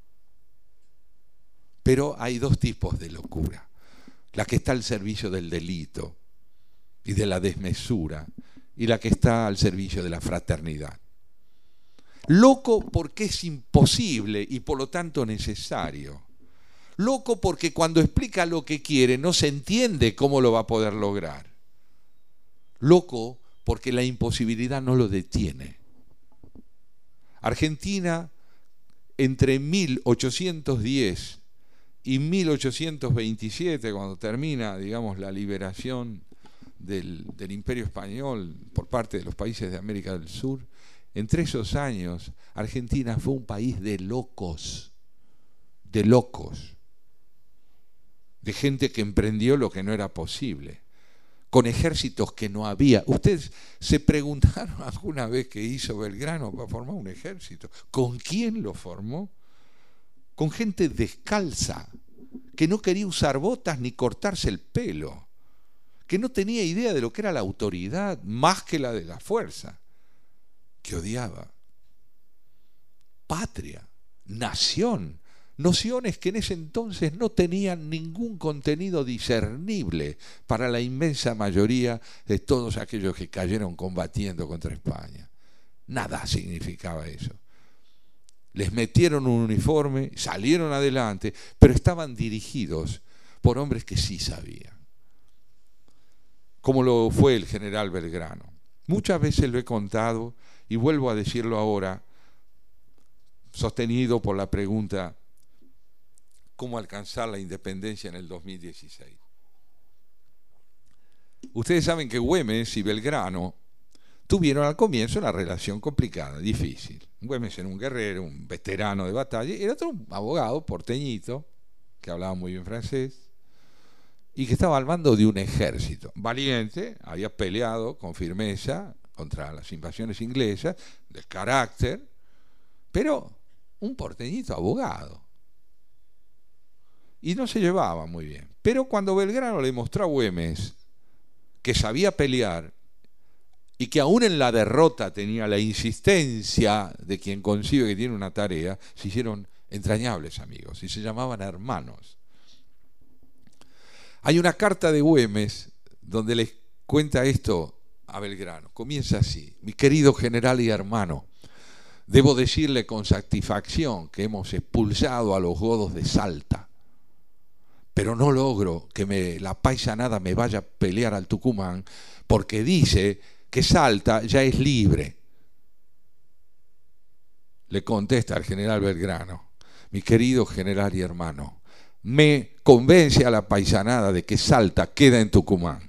Pero hay dos tipos de locura. La que está al servicio del delito y de la desmesura, y la que está al servicio de la fraternidad. Loco porque es imposible y por lo tanto necesario. Loco porque cuando explica lo que quiere no se entiende cómo lo va a poder lograr. Loco porque la imposibilidad no lo detiene. Argentina, entre mil ochocientos diez y mil ochocientos veintisiete, cuando termina, digamos, la liberación del, del Imperio Español por parte de los países de América del Sur, entre esos años, Argentina fue un país de locos, de locos, de gente que emprendió lo que no era posible, con ejércitos que no había. ¿Ustedes se preguntaron alguna vez qué hizo Belgrano para formar un ejército? ¿Con quién lo formó? con gente descalza, que no quería usar botas ni cortarse el pelo, que no tenía idea de lo que era la autoridad más que la de la fuerza, que odiaba. Patria, nación, nociones que en ese entonces no tenían ningún contenido discernible para la inmensa mayoría de todos aquellos que cayeron combatiendo contra España. Nada significaba eso. Les metieron un uniforme, salieron adelante, pero estaban dirigidos por hombres que sí sabían. Como lo fue el general Belgrano. Muchas veces lo he contado y vuelvo a decirlo ahora, sostenido por la pregunta: ¿cómo alcanzar la independencia en el dos mil dieciséis? Ustedes saben que Güemes y Belgrano tuvieron al comienzo una relación complicada, difícil. Güemes era un guerrero, un veterano de batalla, y el otro un abogado porteñito, que hablaba muy bien francés, y que estaba al mando de un ejército valiente, había peleado con firmeza contra las invasiones inglesas, de carácter, pero un porteñito abogado. Y no se llevaba muy bien. Pero cuando Belgrano le mostró a Güemes que sabía pelear y que aún en la derrota tenía la insistencia de quien concibe que tiene una tarea, se hicieron entrañables amigos y se llamaban hermanos. Hay una carta de Güemes donde le cuenta esto a Belgrano. Comienza así: mi querido general y hermano, debo decirle con satisfacción que hemos expulsado a los godos de Salta, pero no logro que me, la paisanada me vaya a pelear al Tucumán, porque dice que Salta ya es libre. Le contesta al general Belgrano: mi querido general y hermano, me convence a la paisanada de que Salta queda en Tucumán.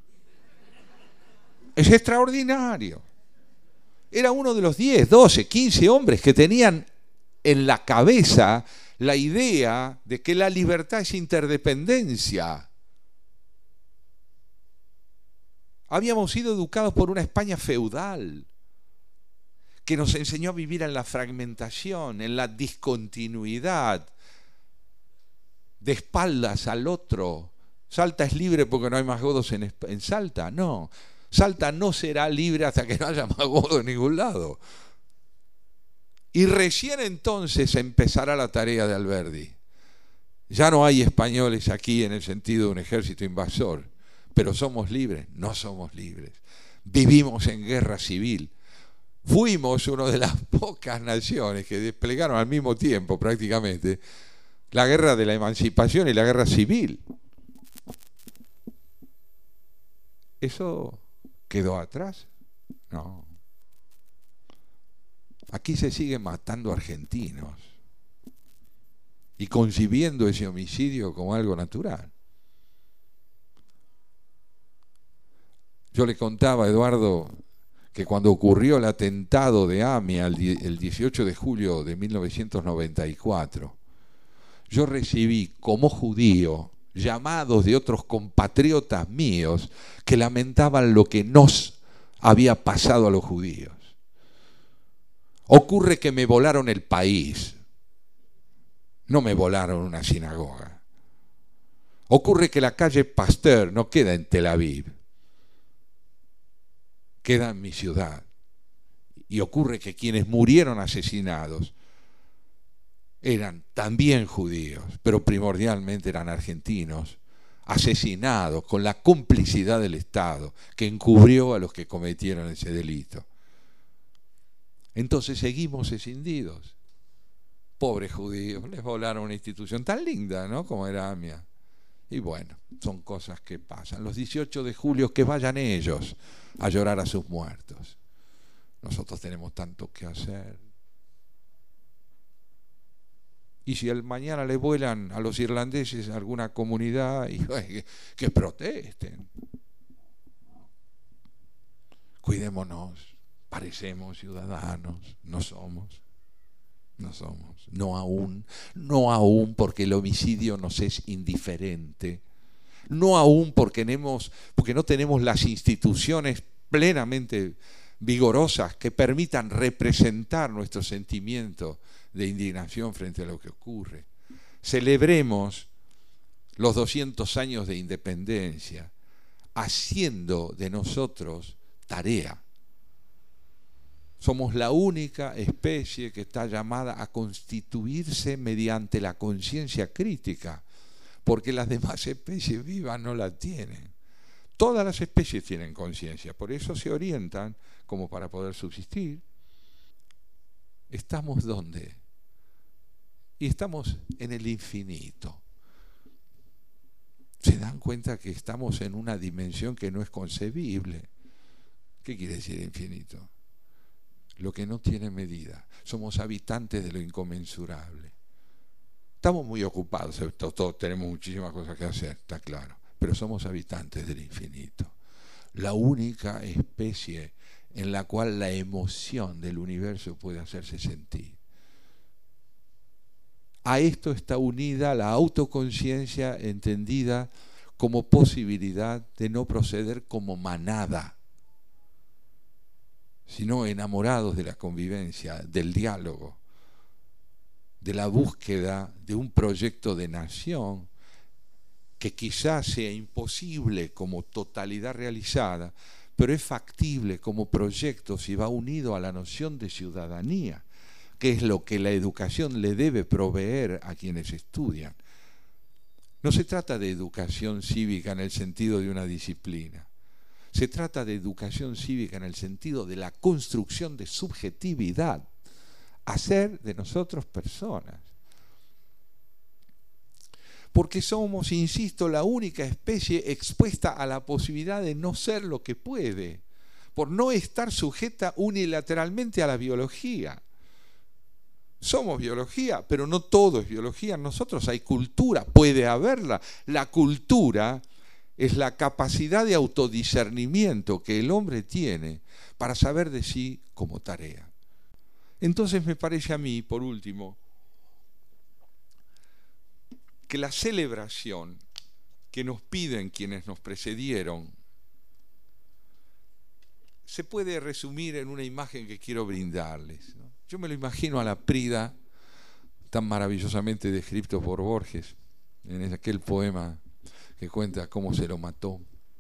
Es extraordinario. Era uno de los diez, doce, quince hombres que tenían en la cabeza la idea de que la libertad es interdependencia. Habíamos sido educados por una España feudal que nos enseñó a vivir en la fragmentación, en la discontinuidad, de espaldas al otro. Salta es libre porque no hay más godos en, en Salta. No, Salta no será libre hasta que no haya más godos en ningún lado. Y recién entonces empezará la tarea de Alberdi. Ya no hay españoles aquí en el sentido de un ejército invasor, pero somos libres. No somos libres. Vivimos en guerra civil. Fuimos una de las pocas naciones que desplegaron al mismo tiempo prácticamente la guerra de la emancipación y la guerra civil. ¿Eso quedó atrás? No. Aquí se siguen matando argentinos y concibiendo ese homicidio como algo natural. Yo le contaba a Eduardo que cuando ocurrió el atentado de AMIA el dieciocho de julio de mil novecientos noventa y cuatro, yo recibí como judío llamados de otros compatriotas míos que lamentaban lo que nos había pasado a los judíos. Ocurre que me volaron el país, no me volaron una sinagoga. Ocurre que la calle Pasteur no queda en Tel Aviv, queda en mi ciudad. Y ocurre que quienes murieron asesinados eran también judíos, pero primordialmente eran argentinos, asesinados con la complicidad del Estado que encubrió a los que cometieron ese delito. Entonces seguimos escindidos. Pobres judíos, les volaron una institución tan linda, ¿no?, como era AMIA. Y bueno, son cosas que pasan. Los dieciocho de julio, que vayan ellos a llorar a sus muertos. Nosotros tenemos tanto que hacer. Y si el mañana le vuelan a los irlandeses a alguna comunidad, y, que, que protesten. Cuidémonos, parecemos ciudadanos, no somos. No somos, no aún, no aún porque el homicidio nos es indiferente, no aún porque, tenemos, porque no tenemos las instituciones plenamente vigorosas que permitan representar nuestro sentimiento de indignación frente a lo que ocurre. Celebremos los doscientos años de independencia, haciendo de nosotros tarea. Somos la única especie que está llamada a constituirse mediante la conciencia crítica, porque las demás especies vivas no la tienen. Todas las especies tienen conciencia, por eso se orientan como para poder subsistir. ¿Estamos dónde? Y estamos en el infinito. Se dan cuenta que estamos en una dimensión que no es concebible. ¿Qué quiere decir infinito? Lo que no tiene medida. Somos habitantes de lo inconmensurable. Estamos muy ocupados, todos, todos tenemos muchísimas cosas que hacer, está claro, pero somos habitantes del infinito. La única especie en la cual la emoción del universo puede hacerse sentir. A esto está unida la autoconciencia entendida como posibilidad de no proceder como manada, sino enamorados de la convivencia, del diálogo, de la búsqueda de un proyecto de nación que quizás sea imposible como totalidad realizada, pero es factible como proyecto si va unido a la noción de ciudadanía, que es lo que la educación le debe proveer a quienes estudian. No se trata de educación cívica en el sentido de una disciplina. Se trata de educación cívica en el sentido de la construcción de subjetividad, hacer de nosotros personas. Porque somos, insisto, la única especie expuesta a la posibilidad de no ser lo que puede, por no estar sujeta unilateralmente a la biología. Somos biología, pero no todo es biología. En nosotros hay cultura, puede haberla. La cultura es la capacidad de autodiscernimiento que el hombre tiene para saber de sí como tarea. Entonces me parece a mí, por último, que la celebración que nos piden quienes nos precedieron se puede resumir en una imagen que quiero brindarles, ¿no? Yo me lo imagino a la Prida, tan maravillosamente descrito por Borges, en aquel poema que cuenta cómo se lo mató.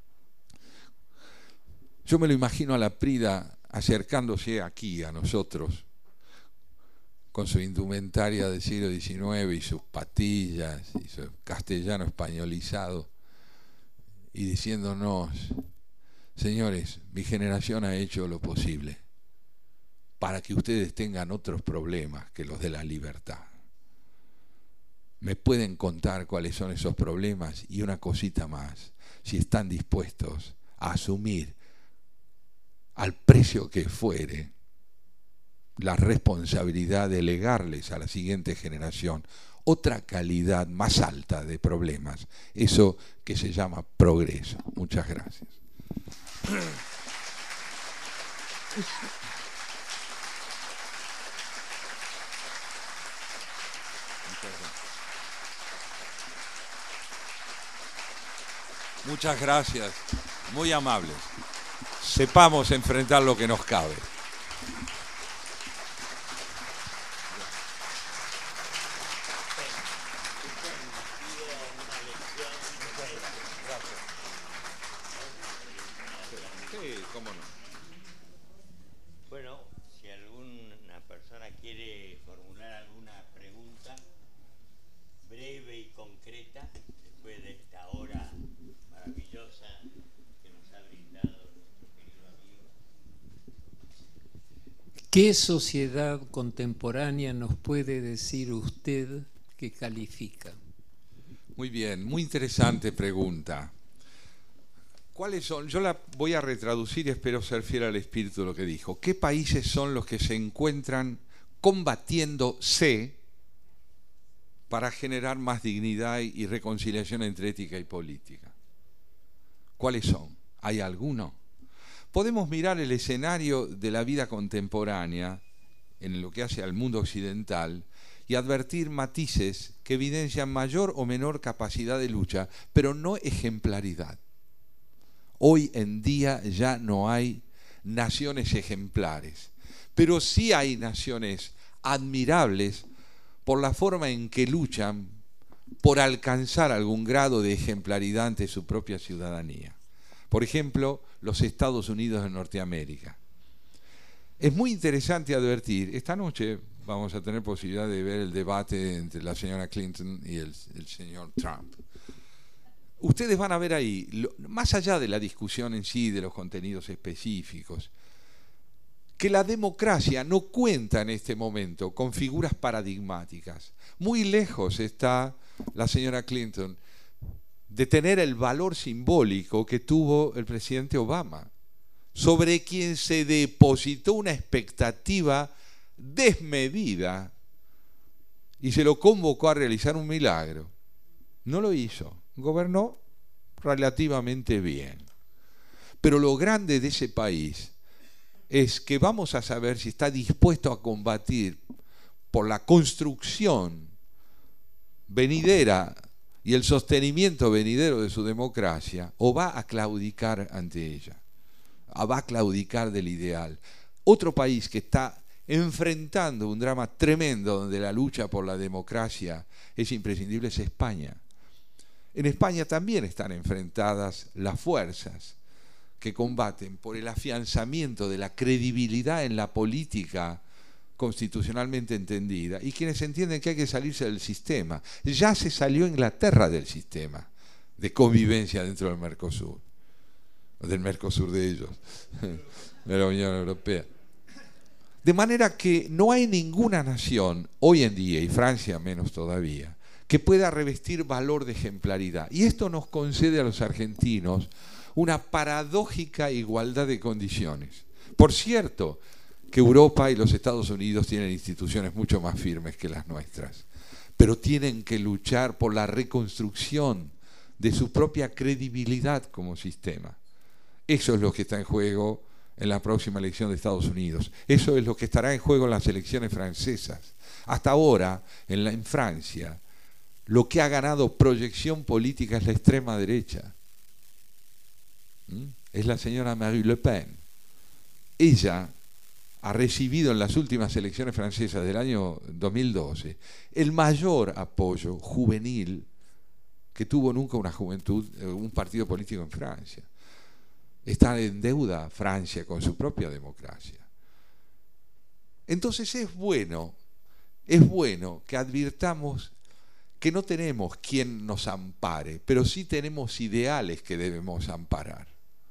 Yo me lo imagino a la Prida acercándose aquí a nosotros, con su indumentaria del siglo diecinueve y sus patillas y su castellano españolizado, y diciéndonos: señores, mi generación ha hecho lo posible para que ustedes tengan otros problemas que los de la libertad. ¿Me pueden contar cuáles son esos problemas? Y una cosita más, si están dispuestos a asumir al precio que fuere la responsabilidad de legarles a la siguiente generación otra calidad más alta de problemas, eso que se llama progreso. Muchas gracias. Muchas gracias, muy amables. Sepamos enfrentar lo que nos cabe. Sí, cómo no. Bueno, si alguna persona quiere formular alguna pregunta breve y concreta, después de esta hora maravillosa que nos ha brindado nuestro querido amigo. ¿Qué sociedad contemporánea nos puede decir usted que califica? Muy bien, muy interesante pregunta. ¿Cuáles son? Yo la voy a retraducir y espero ser fiel al espíritu de lo que dijo. ¿Qué países son los que se encuentran combatiéndose para generar más dignidad y reconciliación entre ética y política? ¿Cuáles son? ¿Hay alguno? Podemos mirar el escenario de la vida contemporánea en lo que hace al mundo occidental y advertir matices que evidencian mayor o menor capacidad de lucha, pero no ejemplaridad. Hoy en día ya no hay naciones ejemplares, pero sí hay naciones admirables por la forma en que luchan por alcanzar algún grado de ejemplaridad ante su propia ciudadanía. Por ejemplo, los Estados Unidos de Norteamérica. Es muy interesante advertir, esta noche vamos a tener posibilidad de ver el debate entre la señora Clinton y el, el señor Trump. Ustedes van a ver ahí, lo, más allá de la discusión en sí, de los contenidos específicos, que la democracia no cuenta en este momento con figuras paradigmáticas. Muy lejos está la señora Clinton de tener el valor simbólico que tuvo el presidente Obama, sobre quien se depositó una expectativa desmedida y se lo convocó a realizar un milagro. No lo hizo, gobernó relativamente bien. Pero lo grande de ese país es que vamos a saber si está dispuesto a combatir por la construcción venidera y el sostenimiento venidero de su democracia, o va a claudicar ante ella, va a claudicar del ideal. Otro país que está enfrentando un drama tremendo donde la lucha por la democracia es imprescindible es España. En España también están enfrentadas las fuerzas que combaten por el afianzamiento de la credibilidad en la política constitucionalmente entendida y quienes entienden que hay que salirse del sistema. Ya se salió Inglaterra del sistema de convivencia dentro del Mercosur, del Mercosur de ellos, de la Unión Europea. De manera que no hay ninguna nación hoy en día, y Francia menos todavía, que pueda revestir valor de ejemplaridad. Y esto nos concede a los argentinos una paradójica igualdad de condiciones. Por cierto, que Europa y los Estados Unidos tienen instituciones mucho más firmes que las nuestras, pero tienen que luchar por la reconstrucción de su propia credibilidad como sistema. Eso es lo que está en juego en la próxima elección de Estados Unidos. Eso es lo que estará en juego en las elecciones francesas. Hasta ahora, en, la, en Francia, lo que ha ganado proyección política es la extrema derecha. ¿Mm? Es la señora Marine Le Pen. Ella ha recibido en las últimas elecciones francesas del año dos mil doce el mayor apoyo juvenil que tuvo nunca una juventud, un partido político en Francia. Está en deuda Francia con su propia democracia. Entonces es bueno, es bueno que advirtamos que no tenemos quien nos ampare, pero sí tenemos ideales que debemos amparar.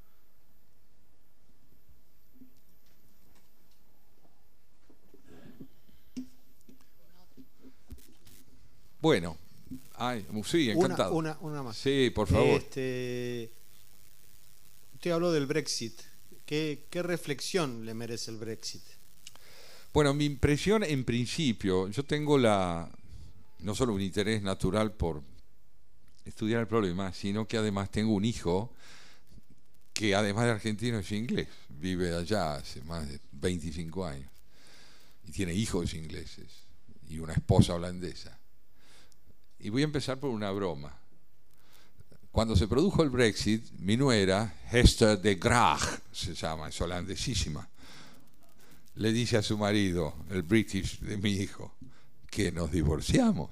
Bueno, ay, sí, encantado. Una, una, una más. Sí, por favor. Este, usted habló del Brexit. ¿Qué, ¿Qué reflexión le merece el Brexit? Bueno, mi impresión en principio, yo tengo la no solo un interés natural por estudiar el problema, sino que además tengo un hijo que además de argentino es inglés, vive allá hace más de veinticinco años y tiene hijos ingleses y una esposa holandesa. Y voy a empezar por una broma. Cuando se produjo el Brexit, mi nuera, Hester de Graag, se llama, es holandesísima, le dice a su marido, el British de mi hijo, que nos divorciamos.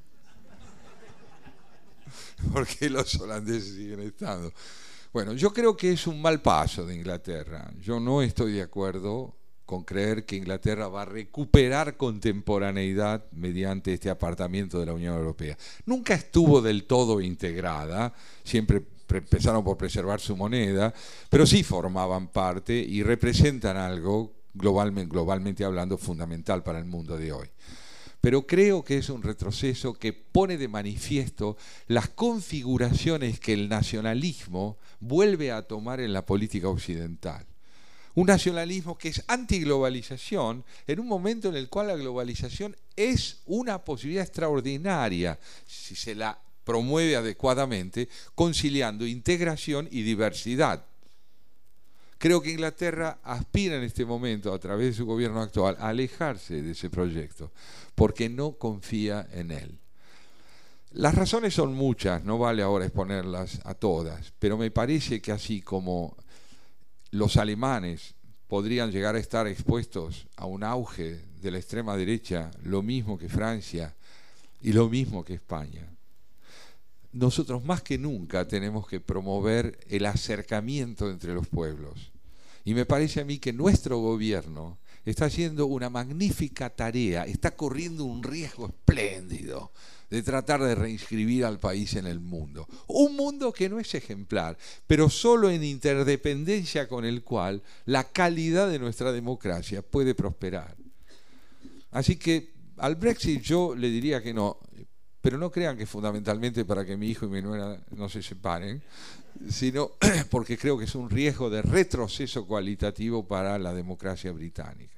Porque los holandeses siguen estando. Bueno, yo creo que es un mal paso de Inglaterra. Yo no estoy de acuerdo con creer que Inglaterra va a recuperar contemporaneidad mediante este apartamiento de la Unión Europea. Nunca estuvo del todo integrada, siempre empezaron por preservar su moneda, pero sí formaban parte y representan algo globalmente, globalmente hablando fundamental para el mundo de hoy. Pero creo que es un retroceso que pone de manifiesto las configuraciones que el nacionalismo vuelve a tomar en la política occidental. Un nacionalismo que es antiglobalización en un momento en el cual la globalización es una posibilidad extraordinaria si se la promueve adecuadamente, conciliando integración y diversidad. Creo que Inglaterra aspira en este momento, a través de su gobierno actual, a alejarse de ese proyecto, porque no confía en él. Las razones son muchas, no vale ahora exponerlas a todas, pero me parece que así como los alemanes, podrían llegar a estar expuestos a un auge de la extrema derecha, lo mismo que Francia y lo mismo que España. Nosotros más que nunca tenemos que promover el acercamiento entre los pueblos. Y me parece a mí que nuestro gobierno está haciendo una magnífica tarea, está corriendo un riesgo espléndido de tratar de reinscribir al país en el mundo. Un mundo que no es ejemplar, pero solo en interdependencia con el cual la calidad de nuestra democracia puede prosperar. Así que al Brexit yo le diría que no, pero no crean que fundamentalmente para que mi hijo y mi nuera no se separen, sino porque creo que es un riesgo de retroceso cualitativo para la democracia británica.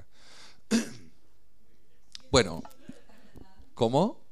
Bueno, ¿cómo?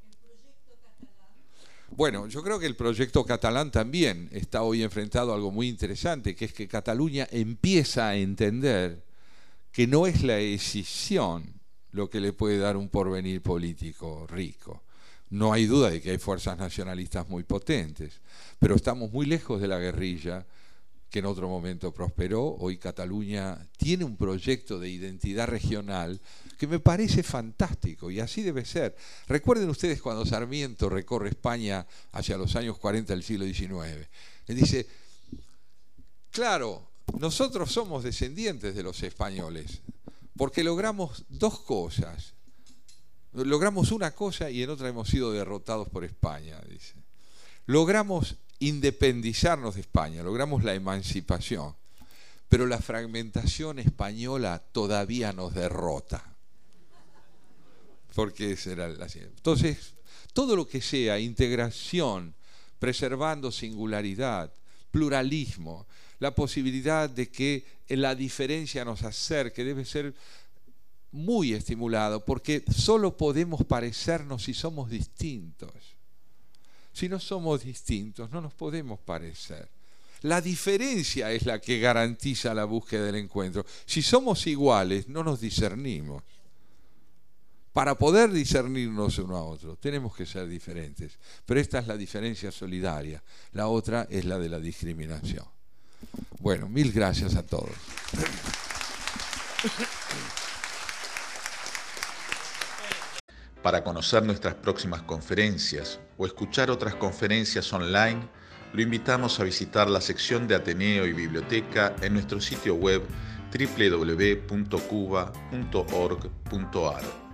Bueno, yo creo que el proyecto catalán también está hoy enfrentado a algo muy interesante, que es que Cataluña empieza a entender que no es la escisión lo que le puede dar un porvenir político rico. No hay duda de que hay fuerzas nacionalistas muy potentes, pero estamos muy lejos de la guerrilla que en otro momento prosperó. Hoy Cataluña tiene un proyecto de identidad regional que me parece fantástico, y así debe ser. Recuerden ustedes cuando Sarmiento recorre España hacia los años cuarenta del siglo diecinueve. Él dice, claro, nosotros somos descendientes de los españoles, porque logramos dos cosas. Logramos una cosa y en otra hemos sido derrotados por España, dice. Logramos independizarnos de España, logramos la emancipación, pero la fragmentación española todavía nos derrota. Porque esa era la siguiente. Entonces, todo lo que sea integración, preservando singularidad, pluralismo, la posibilidad de que la diferencia nos acerque, debe ser muy estimulado, porque solo podemos parecernos si somos distintos. Si no somos distintos, no nos podemos parecer. La diferencia es la que garantiza la búsqueda del encuentro. Si somos iguales, no nos discernimos. Para poder discernirnos uno a otro, tenemos que ser diferentes. Pero esta es la diferencia solidaria. La otra es la de la discriminación. Bueno, mil gracias a todos. Para conocer nuestras próximas conferencias o escuchar otras conferencias online, lo invitamos a visitar la sección de Ateneo y Biblioteca en nuestro sitio web doble u doble u doble u punto cuba punto org punto a r.